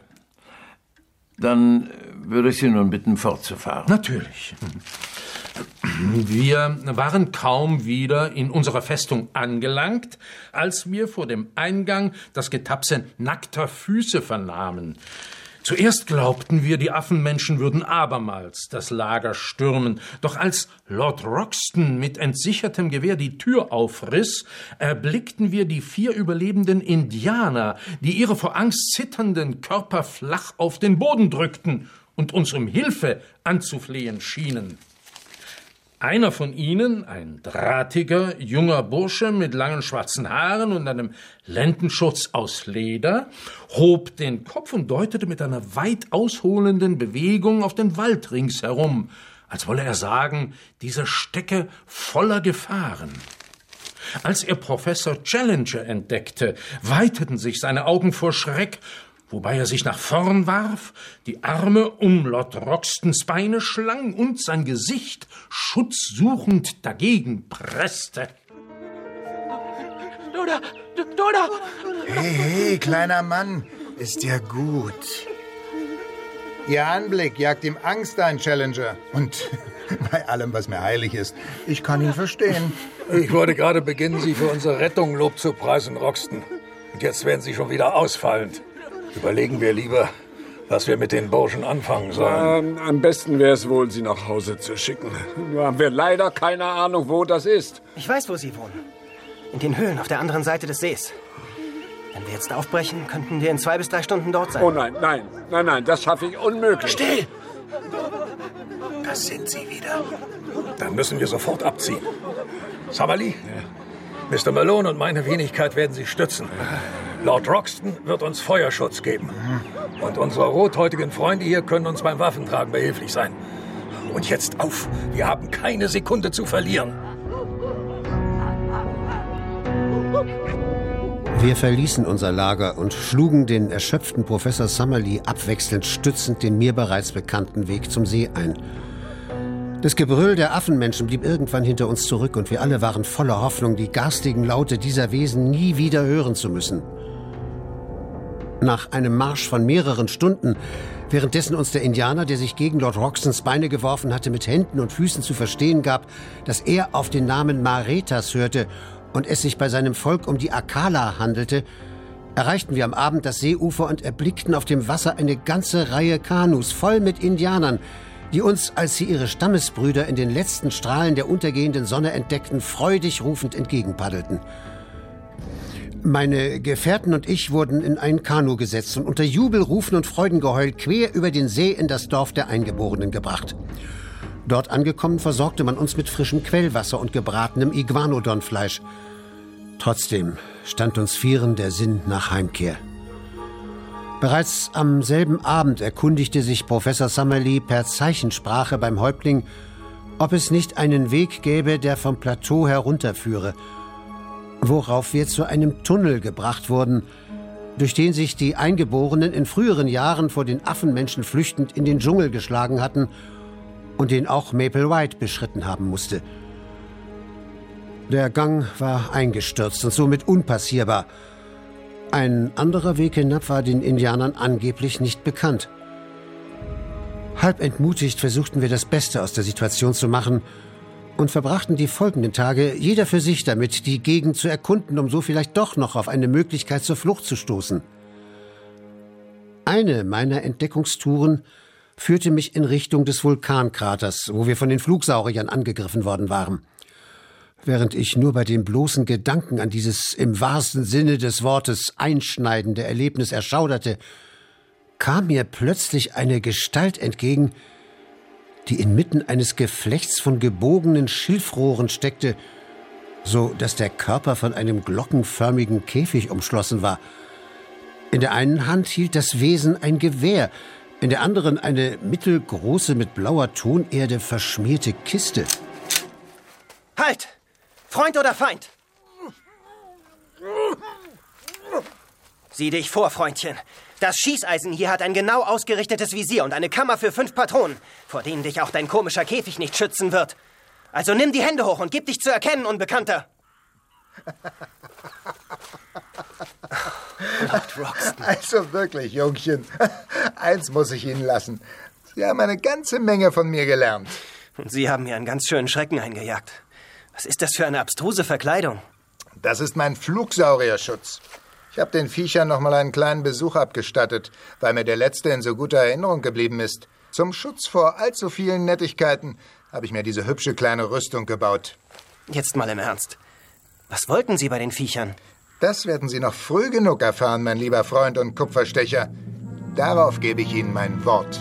Dann würde ich Sie nun bitten, fortzufahren. Natürlich. Wir waren kaum wieder in unserer Festung angelangt, als wir vor dem Eingang das Getapse nackter Füße vernahmen. Zuerst glaubten wir, die Affenmenschen würden abermals das Lager stürmen. Doch als Lord Roxton mit entsichertem Gewehr die Tür aufriss, erblickten wir die vier überlebenden Indianer, die ihre vor Angst zitternden Körper flach auf den Boden drückten und uns um Hilfe anzuflehen schienen. Einer von ihnen, ein drahtiger, junger Bursche mit langen schwarzen Haaren und einem Lendenschutz aus Leder, hob den Kopf und deutete mit einer weit ausholenden Bewegung auf den Wald ringsherum, als wolle er sagen, dieser stecke voller Gefahren. Als er Professor Challenger entdeckte, weiteten sich seine Augen vor Schreck, wobei er sich nach vorn warf, die Arme um Lord Roxtons Beine schlang und sein Gesicht schutzsuchend dagegen presste. Doda! Doda! Hey, hey, kleiner Mann, ist ja gut. Ihr Anblick jagt ihm Angst ein, Challenger. Und bei allem, was mir heilig ist, ich kann ihn verstehen. Ich wollte gerade beginnen, Sie für unsere Rettung Lob zu preisen, Roxton. Und jetzt werden Sie schon wieder ausfallend. Überlegen wir lieber, was wir mit den Burschen anfangen sollen. Ähm, am besten wäre es wohl, sie nach Hause zu schicken. Nur haben wir leider keine Ahnung, wo das ist. Ich weiß, wo sie wohnen. In den Höhlen auf der anderen Seite des Sees. Wenn wir jetzt aufbrechen, könnten wir in zwei bis drei Stunden dort sein. Oh nein, nein, nein, nein, das schaffe ich unmöglich. Still! Das sind sie wieder. Dann müssen wir sofort abziehen. Summerlee, ja. Mister Malone und meine Wenigkeit werden Sie stützen. Lord Roxton wird uns Feuerschutz geben. Und unsere rothäutigen Freunde hier können uns beim Waffentragen behilflich sein. Und jetzt auf! Wir haben keine Sekunde zu verlieren. Wir verließen unser Lager und schlugen den erschöpften Professor Summerlee abwechselnd stützend den mir bereits bekannten Weg zum See ein. Das Gebrüll der Affenmenschen blieb irgendwann hinter uns zurück und wir alle waren voller Hoffnung, die garstigen Laute dieser Wesen nie wieder hören zu müssen. Nach einem Marsch von mehreren Stunden Währenddessen uns der Indianer, der sich gegen Lord Roxtons Beine geworfen hatte, mit Händen und Füßen zu verstehen gab, dass er auf den Namen Maretas hörte und es sich bei seinem Volk um die Akala handelte, erreichten wir am Abend das Seeufer und erblickten auf dem Wasser eine ganze Reihe Kanus voll mit Indianern, die uns, als sie ihre Stammesbrüder in den letzten Strahlen der untergehenden Sonne entdeckten, freudig rufend entgegenpaddelten. Meine Gefährten und ich wurden in ein Kanu gesetzt und unter Jubelrufen und Freudengeheul quer über den See in das Dorf der Eingeborenen gebracht. Dort angekommen versorgte man uns mit frischem Quellwasser und gebratenem Iguanodonfleisch. Trotzdem stand uns vieren der Sinn nach Heimkehr. Bereits am selben Abend erkundigte sich Professor Summerlee per Zeichensprache beim Häuptling, ob es nicht einen Weg gäbe, der vom Plateau herunterführe, worauf wir zu einem Tunnel gebracht wurden, durch den sich die Eingeborenen in früheren Jahren vor den Affenmenschen flüchtend in den Dschungel geschlagen hatten und den auch Maple White beschritten haben musste. Der Gang war eingestürzt und somit unpassierbar. Ein anderer Weg hinab war den Indianern angeblich nicht bekannt. Halb entmutigt versuchten wir das Beste aus der Situation zu machen und verbrachten die folgenden Tage jeder für sich damit, die Gegend zu erkunden, um so vielleicht doch noch auf eine Möglichkeit zur Flucht zu stoßen. Eine meiner Entdeckungstouren führte mich in Richtung des Vulkankraters, wo wir von den Flugsauriern angegriffen worden waren. Während ich nur bei dem bloßen Gedanken an dieses im wahrsten Sinne des Wortes einschneidende Erlebnis erschauderte, kam mir plötzlich eine Gestalt entgegen, die inmitten eines Geflechts von gebogenen Schilfrohren steckte, so dass der Körper von einem glockenförmigen Käfig umschlossen war. In der einen Hand hielt das Wesen ein Gewehr, in der anderen eine mittelgroße, mit blauer Tonerde verschmierte Kiste. Halt! Freund oder Feind? Sieh dich vor, Freundchen. Das Schießeisen hier hat ein genau ausgerichtetes Visier und eine Kammer für fünf Patronen, vor denen dich auch dein komischer Käfig nicht schützen wird. Also nimm die Hände hoch und gib dich zu erkennen, Unbekannter. Lord Roxton. Also wirklich, Jungchen. Eins muss ich Ihnen lassen. Sie haben eine ganze Menge von mir gelernt. Und Sie haben mir einen ganz schönen Schrecken eingejagt. Was ist das für eine abstruse Verkleidung? Das ist mein Flugsaurierschutz. Ich habe den Viechern noch mal einen kleinen Besuch abgestattet, weil mir der letzte in so guter Erinnerung geblieben ist. Zum Schutz vor allzu vielen Nettigkeiten habe ich mir diese hübsche kleine Rüstung gebaut. Jetzt mal im Ernst. Was wollten Sie bei den Viechern? Das werden Sie noch früh genug erfahren, mein lieber Freund und Kupferstecher. Darauf gebe ich Ihnen mein Wort.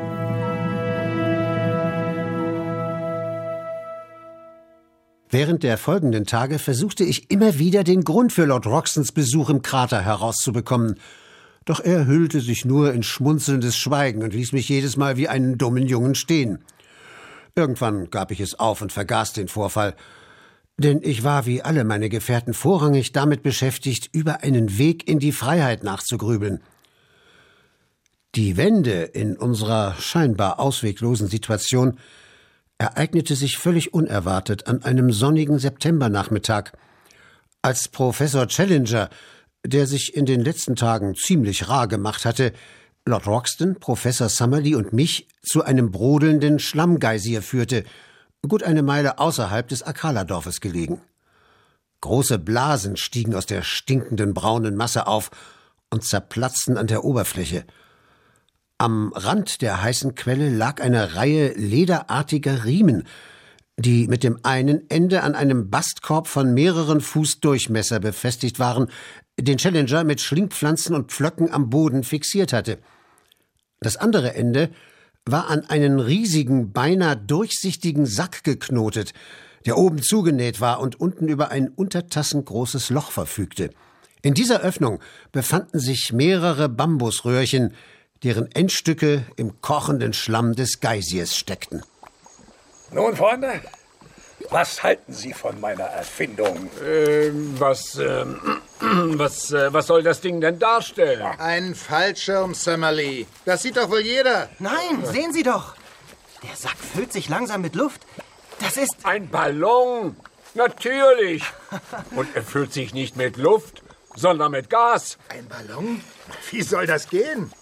Während der folgenden Tage versuchte ich immer wieder, den Grund für Lord Roxtons Besuch im Krater herauszubekommen. Doch er hüllte sich nur in schmunzelndes Schweigen und ließ mich jedes Mal wie einen dummen Jungen stehen. Irgendwann gab ich es auf und vergaß den Vorfall, denn ich war wie alle meine Gefährten vorrangig damit beschäftigt, über einen Weg in die Freiheit nachzugrübeln. Die Wende in unserer scheinbar ausweglosen Situation ereignete sich völlig unerwartet an einem sonnigen Septembernachmittag, als Professor Challenger, der sich in den letzten Tagen ziemlich rar gemacht hatte, Lord Roxton, Professor Summerlee und mich zu einem brodelnden Schlammgeysir führte, gut eine Meile außerhalb des Akala-Dorfes gelegen. Große Blasen stiegen aus der stinkenden braunen Masse auf und zerplatzten an der Oberfläche. Am Rand der heißen Quelle lag eine Reihe lederartiger Riemen, die mit dem einen Ende an einem Bastkorb von mehreren Fuß Durchmesser befestigt waren, den Challenger mit Schlingpflanzen und Pflöcken am Boden fixiert hatte. Das andere Ende war an einen riesigen, beinahe durchsichtigen Sack geknotet, der oben zugenäht war und unten über ein untertassengroßes Loch verfügte. In dieser Öffnung befanden sich mehrere Bambusröhrchen, deren Endstücke im kochenden Schlamm des Geysirs steckten. Nun, Freunde, was halten Sie von meiner Erfindung? Äh, was, äh, was, äh, was soll das Ding denn darstellen? Ein Fallschirm, Summerlee. Das sieht doch wohl jeder. Nein, sehen Sie doch. Der Sack füllt sich langsam mit Luft. Das ist... Ein Ballon. Natürlich. Und er füllt sich nicht mit Luft, sondern mit Gas. Ein Ballon? Wie soll das gehen?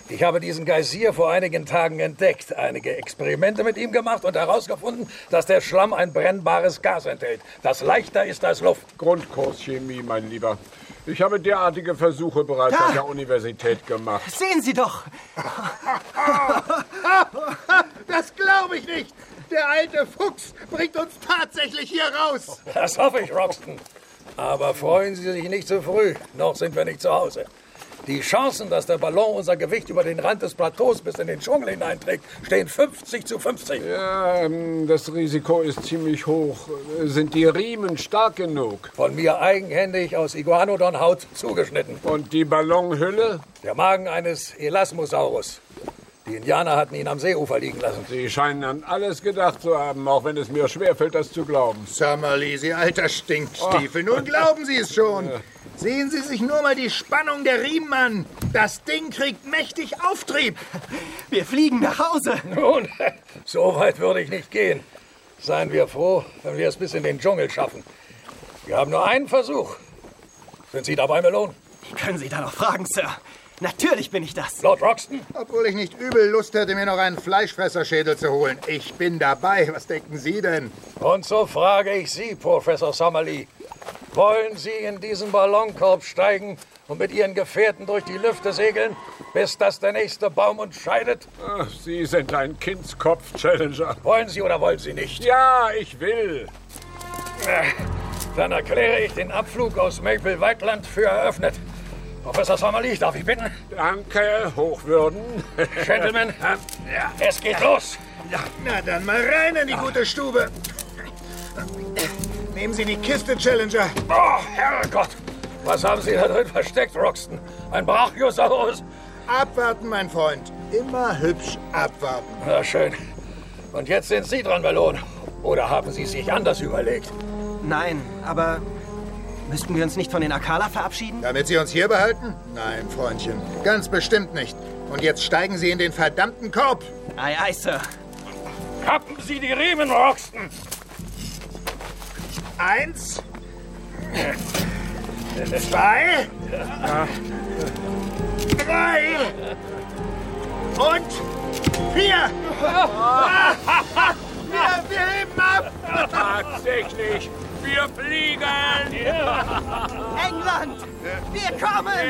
Ich habe diesen Geysir vor einigen Tagen entdeckt, einige Experimente mit ihm gemacht und herausgefunden, dass der Schlamm ein brennbares Gas enthält, das leichter ist als Luft. Grundkurs Chemie, mein Lieber. Ich habe derartige Versuche bereits Da. an der Universität gemacht. Sehen Sie doch! Das glaube ich nicht! Der alte Fuchs bringt uns tatsächlich hier raus! Das hoffe ich, Roxton. Aber freuen Sie sich nicht zu früh. Noch sind wir nicht zu Hause. Die Chancen, dass der Ballon unser Gewicht über den Rand des Plateaus bis in den Dschungel hineinträgt, stehen fünfzig zu fünfzig. Ja, ähm, das Risiko ist ziemlich hoch. Sind die Riemen stark genug? Von mir eigenhändig aus Iguanodon-Haut zugeschnitten. Und die Ballonhülle? Der Magen eines Elasmosaurus. Die Indianer hatten ihn am Seeufer liegen lassen. Sie scheinen an alles gedacht zu haben, auch wenn es mir schwerfällt, das zu glauben. Summerlee, Sie alter Stinkstiefel, nun glauben Sie es schon. Sehen Sie sich nur mal die Spannung der Riemen an. Das Ding kriegt mächtig Auftrieb. Wir fliegen nach Hause. Nun, so weit würde ich nicht gehen. Seien wir froh, wenn wir es bis in den Dschungel schaffen. Wir haben nur einen Versuch. Sind Sie dabei, Malone? Wie können Sie da noch fragen, Sir? Natürlich bin ich das. Lord Roxton? Obwohl ich nicht übel Lust hätte, mir noch einen Fleischfresserschädel zu holen. Ich bin dabei. Was denken Sie denn? Und so frage ich Sie, Professor Summerlee. Wollen Sie in diesen Ballonkorb steigen und mit Ihren Gefährten durch die Lüfte segeln, bis das der nächste Baum uns scheidet? Ach, Sie sind ein Kindskopf, Challenger. Wollen Sie oder wollen Sie nicht? Ja, ich will. Dann erkläre ich den Abflug aus Maple Whiteland für eröffnet. Professor Summerlee, darf ich bitten? Danke, Hochwürden. Gentlemen, es geht los. Na dann mal rein in die gute Stube. Nehmen Sie die Kiste, Challenger. Oh, Herrgott! Was haben Sie da drin versteckt, Roxton? Ein Brachiosaurus? Abwarten, mein Freund. Immer hübsch abwarten. Na schön. Und jetzt sind Sie dran, Malone. Oder haben Sie sich anders überlegt? Nein, aber müssten wir uns nicht von den Akala verabschieden? Damit Sie uns hier behalten? Nein, Freundchen. Ganz bestimmt nicht. Und jetzt steigen Sie in den verdammten Korb. Ei, ei, Sir. Kappen Sie die Riemen, Roxton! Eins. Zwei. Drei. Und vier. Wir, wir heben ab. Tatsächlich, wir fliegen. England, wir kommen.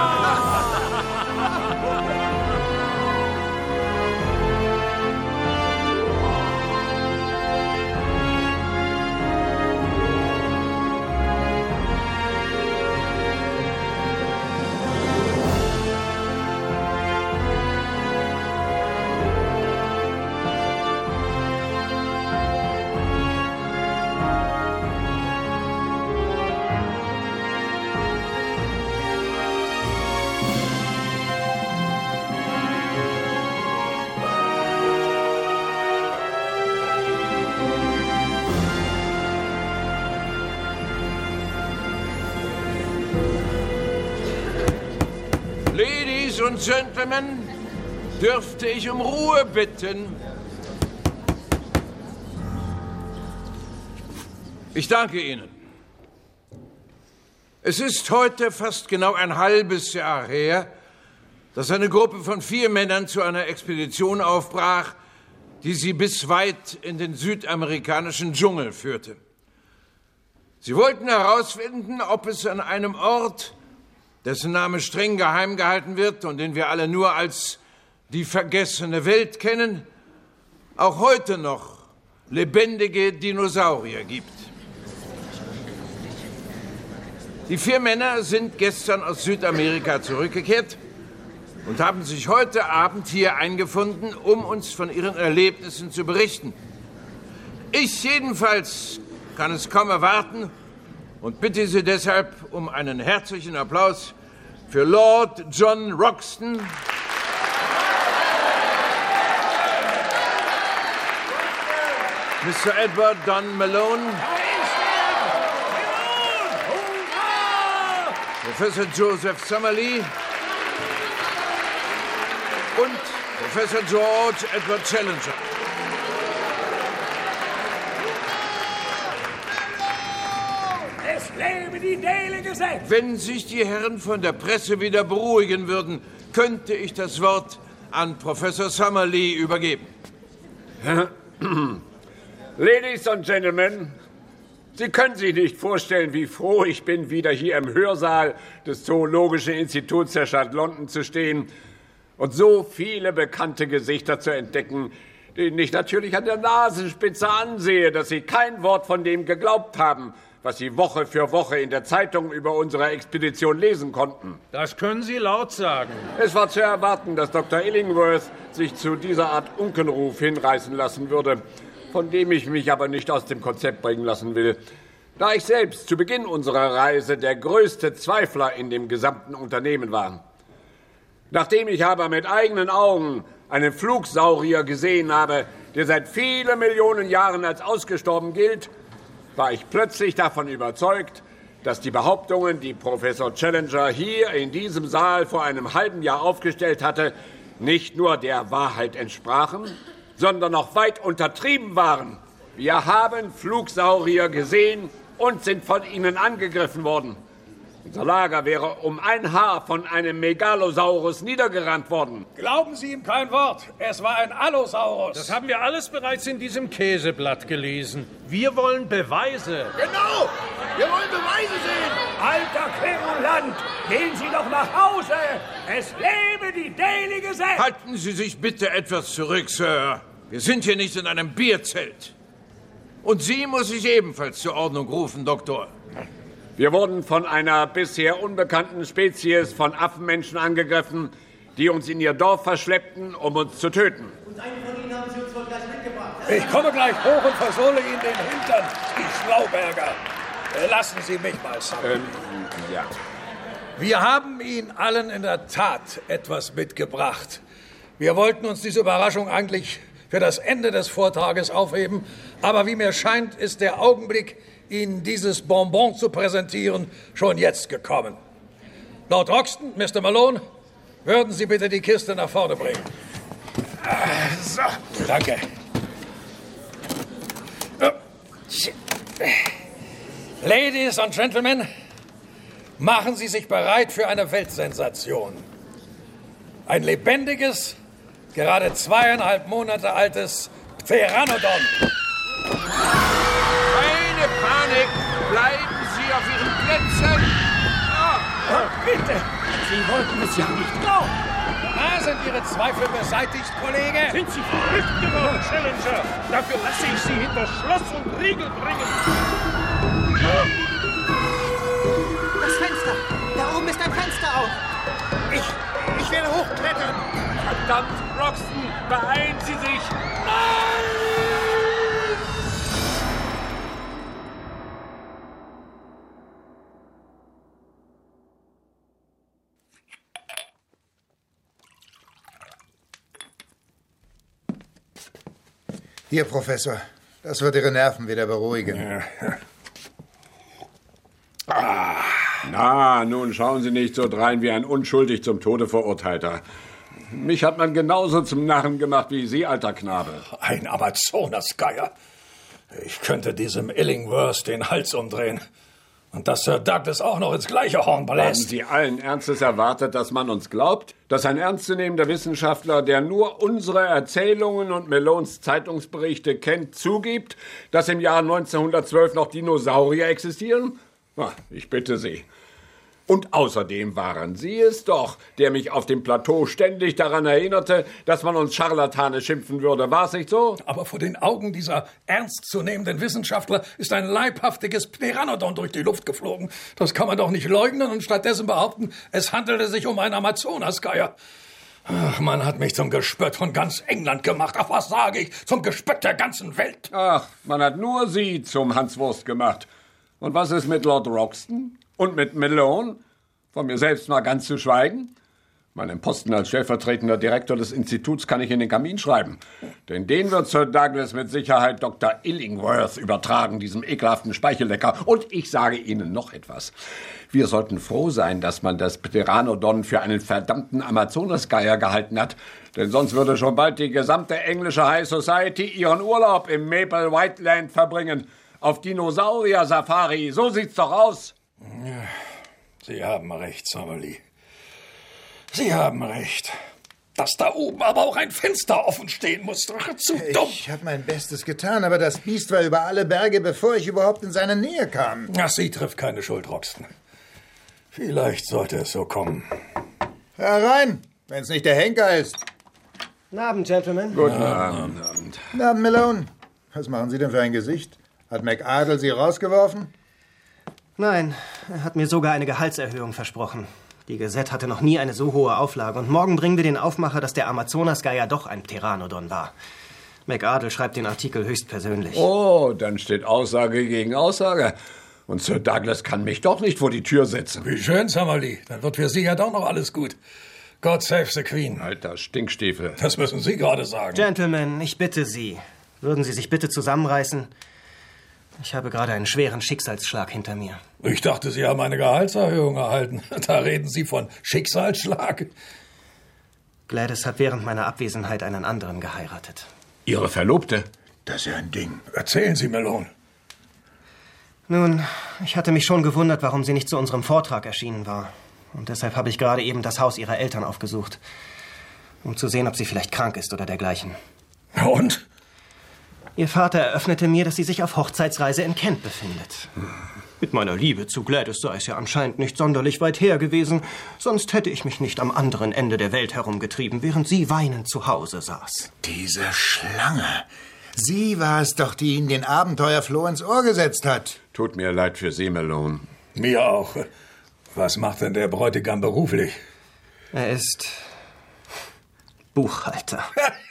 Ladies und Gentlemen, dürfte ich um Ruhe bitten? Ich danke Ihnen. Es ist heute fast genau ein halbes Jahr her, dass eine Gruppe von vier Männern zu einer Expedition aufbrach, die sie bis weit in den südamerikanischen Dschungel führte. Sie wollten herausfinden, ob es an einem Ort, dessen Name streng geheim gehalten wird und den wir alle nur als die vergessene Welt kennen, auch heute noch lebendige Dinosaurier gibt. Die vier Männer sind gestern aus Südamerika zurückgekehrt und haben sich heute Abend hier eingefunden, um uns von ihren Erlebnissen zu berichten. Ich jedenfalls kann es kaum erwarten und bitte Sie deshalb um einen herzlichen Applaus für Lord John Roxton, Mister Edward Don Malone, Professor Joseph Summerlee und Professor George Edward Challenger. Es lebe die Dale Gesellschaft! Wenn sich die Herren von der Presse wieder beruhigen würden, könnte ich das Wort an Professor Summerlee übergeben. Ladies and Gentlemen, Sie können sich nicht vorstellen, wie froh ich bin, wieder hier im Hörsaal des Zoologischen Instituts der Stadt London zu stehen und so viele bekannte Gesichter zu entdecken, denen ich natürlich an der Nasenspitze ansehe, dass sie kein Wort von dem geglaubt haben, was sie Woche für Woche in der Zeitung über unsere Expedition lesen konnten. Das können Sie laut sagen. Es war zu erwarten, dass Doktor Illingworth sich zu dieser Art Unkenruf hinreißen lassen würde, von dem ich mich aber nicht aus dem Konzept bringen lassen will. Da ich selbst zu Beginn unserer Reise der größte Zweifler in dem gesamten Unternehmen war. Nachdem ich aber mit eigenen Augen einen Flugsaurier gesehen habe, der seit vielen Millionen Jahren als ausgestorben gilt, war ich plötzlich davon überzeugt, dass die Behauptungen, die Professor Challenger hier in diesem Saal vor einem halben Jahr aufgestellt hatte, nicht nur der Wahrheit entsprachen, sondern noch weit untertrieben waren. Wir haben Flugsaurier gesehen und sind von ihnen angegriffen worden. Unser Lager wäre um ein Haar von einem Megalosaurus niedergerannt worden. Glauben Sie ihm kein Wort. Es war ein Allosaurus. Das haben wir alles bereits in diesem Käseblatt gelesen. Wir wollen Beweise. Genau. Wir wollen Beweise sehen. Alter Querulant, gehen Sie doch nach Hause. Es lebe die Daily Gazette. Halten Sie sich bitte etwas zurück, Sir. Wir sind hier nicht in einem Bierzelt. Und Sie muss ich ebenfalls zur Ordnung rufen, Doktor. Wir wurden von einer bisher unbekannten Spezies von Affenmenschen angegriffen, die uns in ihr Dorf verschleppten, um uns zu töten. Und einen von Ihnen haben Sie uns wohl gleich mitgebracht. Ich komme gleich hoch und versohle Ihnen den Hintern, die Schlauberger. Lassen Sie mich mal sagen. Ähm, ja. Wir haben Ihnen allen in der Tat etwas mitgebracht. Wir wollten uns diese Überraschung eigentlich für das Ende des Vortrages aufheben, aber wie mir scheint, ist der Augenblick, Ihnen dieses Bonbon zu präsentieren, schon jetzt gekommen. Lord Roxton, Mister Malone, würden Sie bitte die Kiste nach vorne bringen. So, danke. Ladies and Gentlemen, machen Sie sich bereit für eine Weltsensation. Ein lebendiges, gerade zweieinhalb Monate altes Pteranodon. Keine Panik! Bleiben Sie auf Ihren Plätzen! Oh, oh, bitte! Sie wollten es ja nicht glauben! Da sind Ihre Zweifel beseitigt, Kollege! Sind Sie verrückt geworden, Challenger? Dafür lasse ich Sie hinter Schloss und Riegel bringen! Das Fenster! Da oben ist ein Fenster auf! Ich, ich werde hochklettern! Verdammt, Roxton, beeilen Sie sich! Nein! Hier, Professor. Das wird Ihre Nerven wieder beruhigen. Ja. Ah. Na, nun schauen Sie nicht so drein wie ein unschuldig zum Tode Verurteilter. Mich hat man genauso zum Narren gemacht wie Sie, alter Knabe. Ein Amazonasgeier. Ich könnte diesem Illingworth den Hals umdrehen. Und dass Sir Douglas auch noch ins gleiche Horn bläst. Haben Sie allen Ernstes erwartet, dass man uns glaubt? Dass ein ernstzunehmender Wissenschaftler, der nur unsere Erzählungen und Melones Zeitungsberichte kennt, zugibt, dass im Jahr neunzehnhundertzwölf noch Dinosaurier existieren? Ach, ich bitte Sie. Und außerdem waren Sie es doch, der mich auf dem Plateau ständig daran erinnerte, dass man uns Scharlatane schimpfen würde. War es nicht so? Aber vor den Augen dieser ernstzunehmenden Wissenschaftler ist ein leibhaftiges Pteranodon durch die Luft geflogen. Das kann man doch nicht leugnen und stattdessen behaupten, es handelte sich um einen Amazonasgeier. Ach, man hat mich zum Gespött von ganz England gemacht. Ach, was sage ich? Zum Gespött der ganzen Welt. Ach, man hat nur Sie zum Hanswurst gemacht. Und was ist mit Lord Roxton? Und mit Malone? Von mir selbst mal ganz zu schweigen? Meinen Posten als stellvertretender Direktor des Instituts kann ich in den Kamin schreiben. Denn den wird Sir Douglas mit Sicherheit Doktor Illingworth übertragen, diesem ekelhaften Speichellecker. Und ich sage Ihnen noch etwas. Wir sollten froh sein, dass man das Pteranodon für einen verdammten Amazonasgeier gehalten hat. Denn sonst würde schon bald die gesamte englische High Society ihren Urlaub im Maple Whiteland verbringen. Auf Dinosaurier-Safari. So sieht's doch aus. Sie haben recht, Summerlee. Sie haben recht. Dass da oben aber auch ein Fenster offen stehen muss. Ach, zu dumm. Ich habe mein Bestes getan, aber das Biest war über alle Berge, bevor ich überhaupt in seine Nähe kam. Ach, sie trifft keine Schuld, Roxton. Vielleicht sollte es so kommen. Herein, wenn es nicht der Henker ist. Guten Abend, Gentlemen. Guten Abend. Guten Abend. Guten Abend, Malone. Was machen Sie denn für ein Gesicht? Hat McArdle Sie rausgeworfen? Nein, er hat mir sogar eine Gehaltserhöhung versprochen. Die Gazette hatte noch nie eine so hohe Auflage. Und morgen bringen wir den Aufmacher, dass der Amazonasgeier doch ein Pteranodon war. McArdle schreibt den Artikel höchstpersönlich. Oh, dann steht Aussage gegen Aussage. Und Sir Douglas kann mich doch nicht vor die Tür setzen. Wie schön, Summerlee. Dann wird für Sie ja doch noch alles gut. God save the Queen. Alter Stinkstiefel. Das müssen Sie gerade sagen. Gentlemen, ich bitte Sie. Würden Sie sich bitte zusammenreißen? Ich habe gerade einen schweren Schicksalsschlag hinter mir. Ich dachte, Sie haben eine Gehaltserhöhung erhalten. Da reden Sie von Schicksalsschlag. Gladys hat während meiner Abwesenheit einen anderen geheiratet. Ihre Verlobte? Das ist ja ein Ding. Erzählen Sie, Malone. Nun, ich hatte mich schon gewundert, warum sie nicht zu unserem Vortrag erschienen war. Und deshalb habe ich gerade eben das Haus ihrer Eltern aufgesucht, um zu sehen, ob sie vielleicht krank ist oder dergleichen. Und? Ihr Vater eröffnete mir, dass sie sich auf Hochzeitsreise in Kent befindet. Mit meiner Liebe zu Gladys sei es ja anscheinend nicht sonderlich weit her gewesen, sonst hätte ich mich nicht am anderen Ende der Welt herumgetrieben, während sie weinend zu Hause saß. Diese Schlange. Sie war es doch, die Ihnen den Abenteuerfloh ins Ohr gesetzt hat. Tut mir leid für Sie, Malone. Mir auch. Was macht denn der Bräutigam beruflich? Er ist Buchhalter.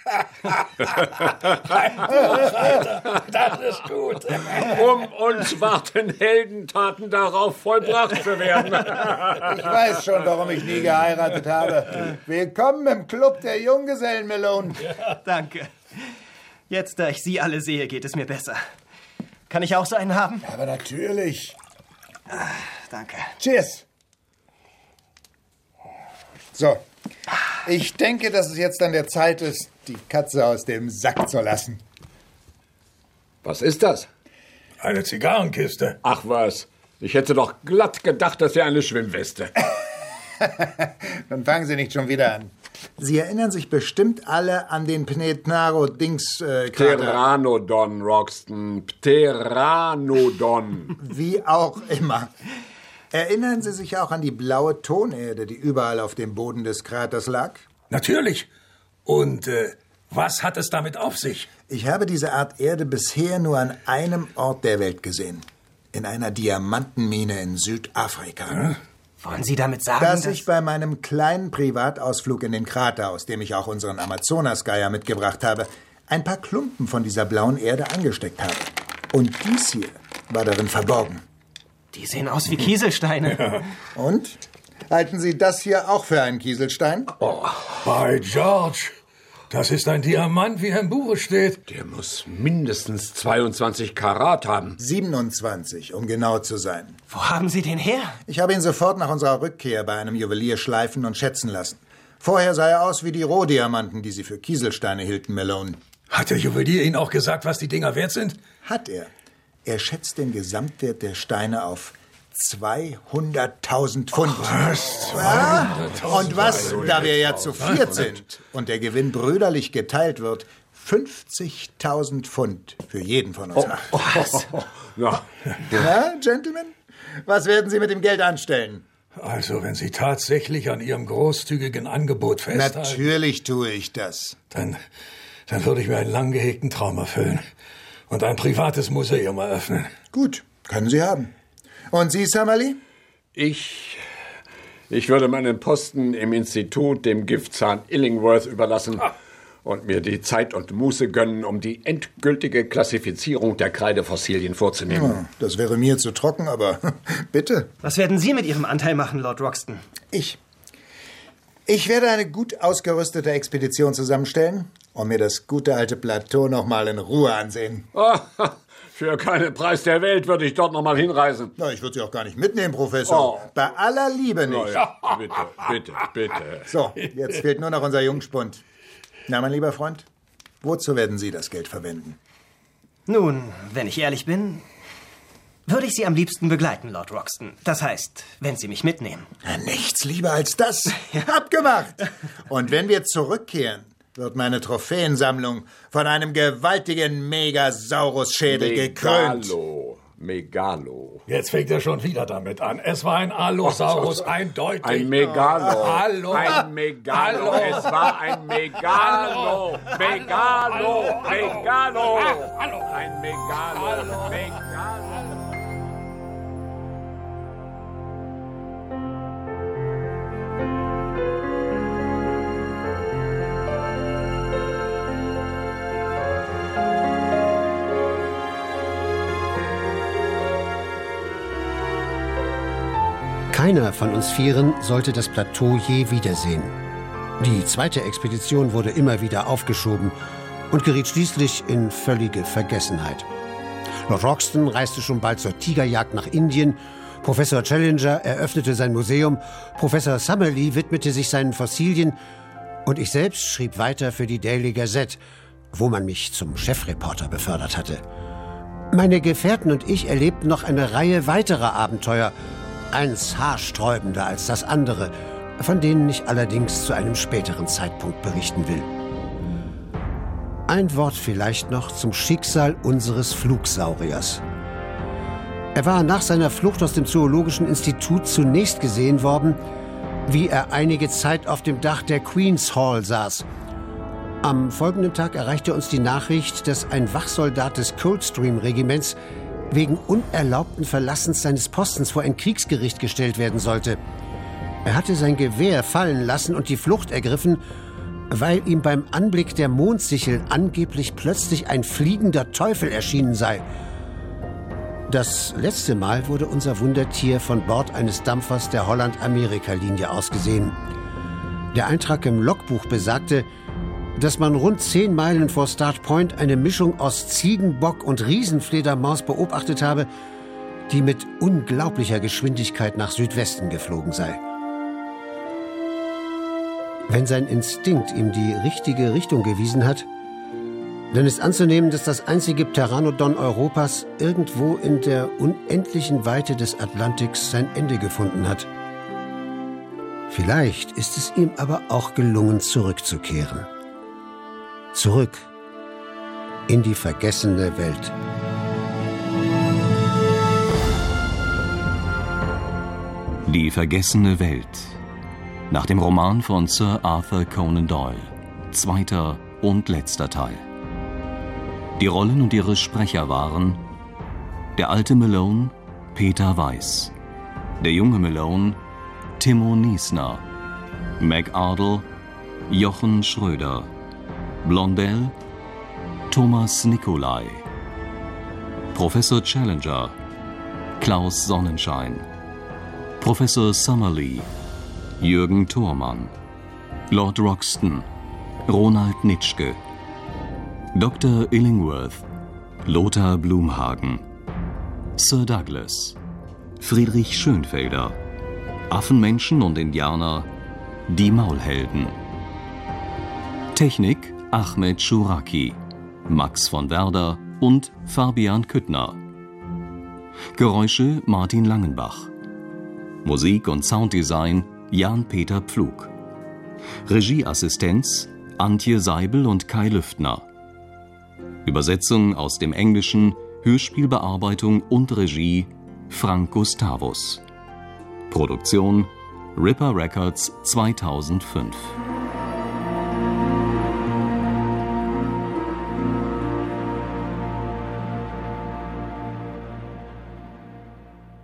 Ein Buchhalter, das ist gut. Um uns warten Heldentaten darauf, vollbracht zu werden. Ich weiß schon, warum ich nie geheiratet habe. Willkommen im Club der Junggesellen, Malone. Danke. Jetzt, da ich Sie alle sehe, geht es mir besser. Kann ich auch so einen haben? Aber natürlich. Ah, danke. Cheers. So. Ich denke, dass es jetzt an der Zeit ist, die Katze aus dem Sack zu lassen. Was ist das? Eine Zigarrenkiste. Ach was, ich hätte doch glatt gedacht, das wäre eine Schwimmweste. Dann fangen Sie nicht schon wieder an. Sie erinnern sich bestimmt alle an den Pnetnaro-Dings... Äh, Pteranodon, Roxton. Pteranodon. Wie auch immer. Erinnern Sie sich auch an die blaue Tonerde, die überall auf dem Boden des Kraters lag? Natürlich. Und äh, was hat es damit auf sich? Ich habe diese Art Erde bisher nur an einem Ort der Welt gesehen. In einer Diamantenmine in Südafrika. Hm? Wollen Sie damit sagen, dass, dass ich bei meinem kleinen Privatausflug in den Krater, aus dem ich auch unseren Amazonasgeier mitgebracht habe, ein paar Klumpen von dieser blauen Erde angesteckt habe. Und dies hier war darin verborgen. Die sehen aus wie Kieselsteine. Ja. Und? Halten Sie das hier auch für einen Kieselstein? Oh, bei George. Das ist ein Diamant, wie er im Buche steht. Der muss mindestens zweiundzwanzig Karat haben. siebenundzwanzig, um genau zu sein. Wo haben Sie den her? Ich habe ihn sofort nach unserer Rückkehr bei einem Juwelier schleifen und schätzen lassen. Vorher sah er aus wie die Rohdiamanten, die Sie für Kieselsteine hielten, Malone. Hat der Juwelier Ihnen auch gesagt, was die Dinger wert sind? Hat er. Er schätzt den Gesamtwert der Steine auf zweihunderttausend Pfund. Oh, was? Ja? Und was, da wir ja zu viert sind und der Gewinn brüderlich geteilt wird, fünfzigtausend Pfund für jeden von uns. Oh, was? Ja. Na, Gentlemen, was werden Sie mit dem Geld anstellen? Also, wenn Sie tatsächlich an Ihrem großzügigen Angebot festhalten... Natürlich tue ich das. Dann, dann würde ich mir einen lang gehegten Traum erfüllen und ein privates Museum eröffnen. Gut, können Sie haben. Und Sie, Summerlee? Ich... Ich würde meinen Posten im Institut dem Giftzahn Illingworth überlassen ah. und mir die Zeit und Muße gönnen, um die endgültige Klassifizierung der Kreidefossilien vorzunehmen. Ja, das wäre mir zu trocken, aber bitte. Was werden Sie mit Ihrem Anteil machen, Lord Roxton? Ich. Ich werde eine gut ausgerüstete Expedition zusammenstellen und mir das gute alte Plateau noch mal in Ruhe ansehen. Oh, für keinen Preis der Welt würde ich dort noch mal hinreisen. Na, ich würde Sie auch gar nicht mitnehmen, Professor. Oh. Bei aller Liebe nicht. Oh ja, bitte, bitte, bitte. So, jetzt fehlt nur noch unser Jungspund. Na, mein lieber Freund, wozu werden Sie das Geld verwenden? Nun, wenn ich ehrlich bin, würde ich Sie am liebsten begleiten, Lord Roxton. Das heißt, wenn Sie mich mitnehmen. Ja, nichts lieber als das. Abgemacht. Und wenn wir zurückkehren, wird meine Trophäensammlung von einem gewaltigen Megasaurus-Schädel gekrönt. Megalo. Megalo. Jetzt fängt er schon wieder damit an. Es war ein Allosaurus, eindeutig. Ein Megalo. Hallo. Ein Megalo. Hallo. Es war ein Megalo. Megalo. Megalo. Ein Megalo. Megalo. Keiner von uns Vieren sollte das Plateau je wiedersehen. Die zweite Expedition wurde immer wieder aufgeschoben und geriet schließlich in völlige Vergessenheit. Lord Roxton reiste schon bald zur Tigerjagd nach Indien, Professor Challenger eröffnete sein Museum, Professor Summerlee widmete sich seinen Fossilien und ich selbst schrieb weiter für die Daily Gazette, wo man mich zum Chefreporter befördert hatte. Meine Gefährten und ich erlebten noch eine Reihe weiterer Abenteuer, eins haarsträubender als das andere, von denen ich allerdings zu einem späteren Zeitpunkt berichten will. Ein Wort vielleicht noch zum Schicksal unseres Flugsauriers. Er war nach seiner Flucht aus dem Zoologischen Institut zunächst gesehen worden, wie er einige Zeit auf dem Dach der Queen's Hall saß. Am folgenden Tag erreichte uns die Nachricht, dass ein Wachsoldat des Coldstream-Regiments wegen unerlaubten Verlassens seines Postens vor ein Kriegsgericht gestellt werden sollte. Er hatte sein Gewehr fallen lassen und die Flucht ergriffen, weil ihm beim Anblick der Mondsichel angeblich plötzlich ein fliegender Teufel erschienen sei. Das letzte Mal wurde unser Wundertier von Bord eines Dampfers der Holland-Amerika-Linie ausgesehen. Der Eintrag im Logbuch besagte, dass man rund zehn Meilen vor Start Point eine Mischung aus Ziegenbock und Riesenfledermaus beobachtet habe, die mit unglaublicher Geschwindigkeit nach Südwesten geflogen sei. Wenn sein Instinkt ihm die richtige Richtung gewiesen hat, dann ist anzunehmen, dass das einzige Pteranodon Europas irgendwo in der unendlichen Weite des Atlantiks sein Ende gefunden hat. Vielleicht ist es ihm aber auch gelungen, zurückzukehren. Zurück in die vergessene Welt. Die vergessene Welt. Nach dem Roman von Sir Arthur Conan Doyle. Zweiter und letzter Teil. Die Rollen und ihre Sprecher waren: der alte Malone, Peter Weiss; der junge Malone, Timo Niesner; Meg Ardle, Jochen Schröder; Blondell, Thomas Nicolai; Professor Challenger, Klaus Sonnenschein; Professor Summerlee, Jürgen Thormann; Lord Roxton, Ronald Nitschke; Doktor Illingworth, Lothar Blumhagen; Sir Douglas, Friedrich Schönfelder; Affenmenschen und Indianer, die Maulhelden; Technik Ahmed Shuraki, Max von Werder und Fabian Küttner; Geräusche Martin Langenbach; Musik und Sounddesign Jan-Peter Pflug; Regieassistenz Antje Seibel und Kai Lüftner; Übersetzung aus dem Englischen, Hörspielbearbeitung und Regie Frank Gustavus; Produktion Ripper Records zweitausendfünf.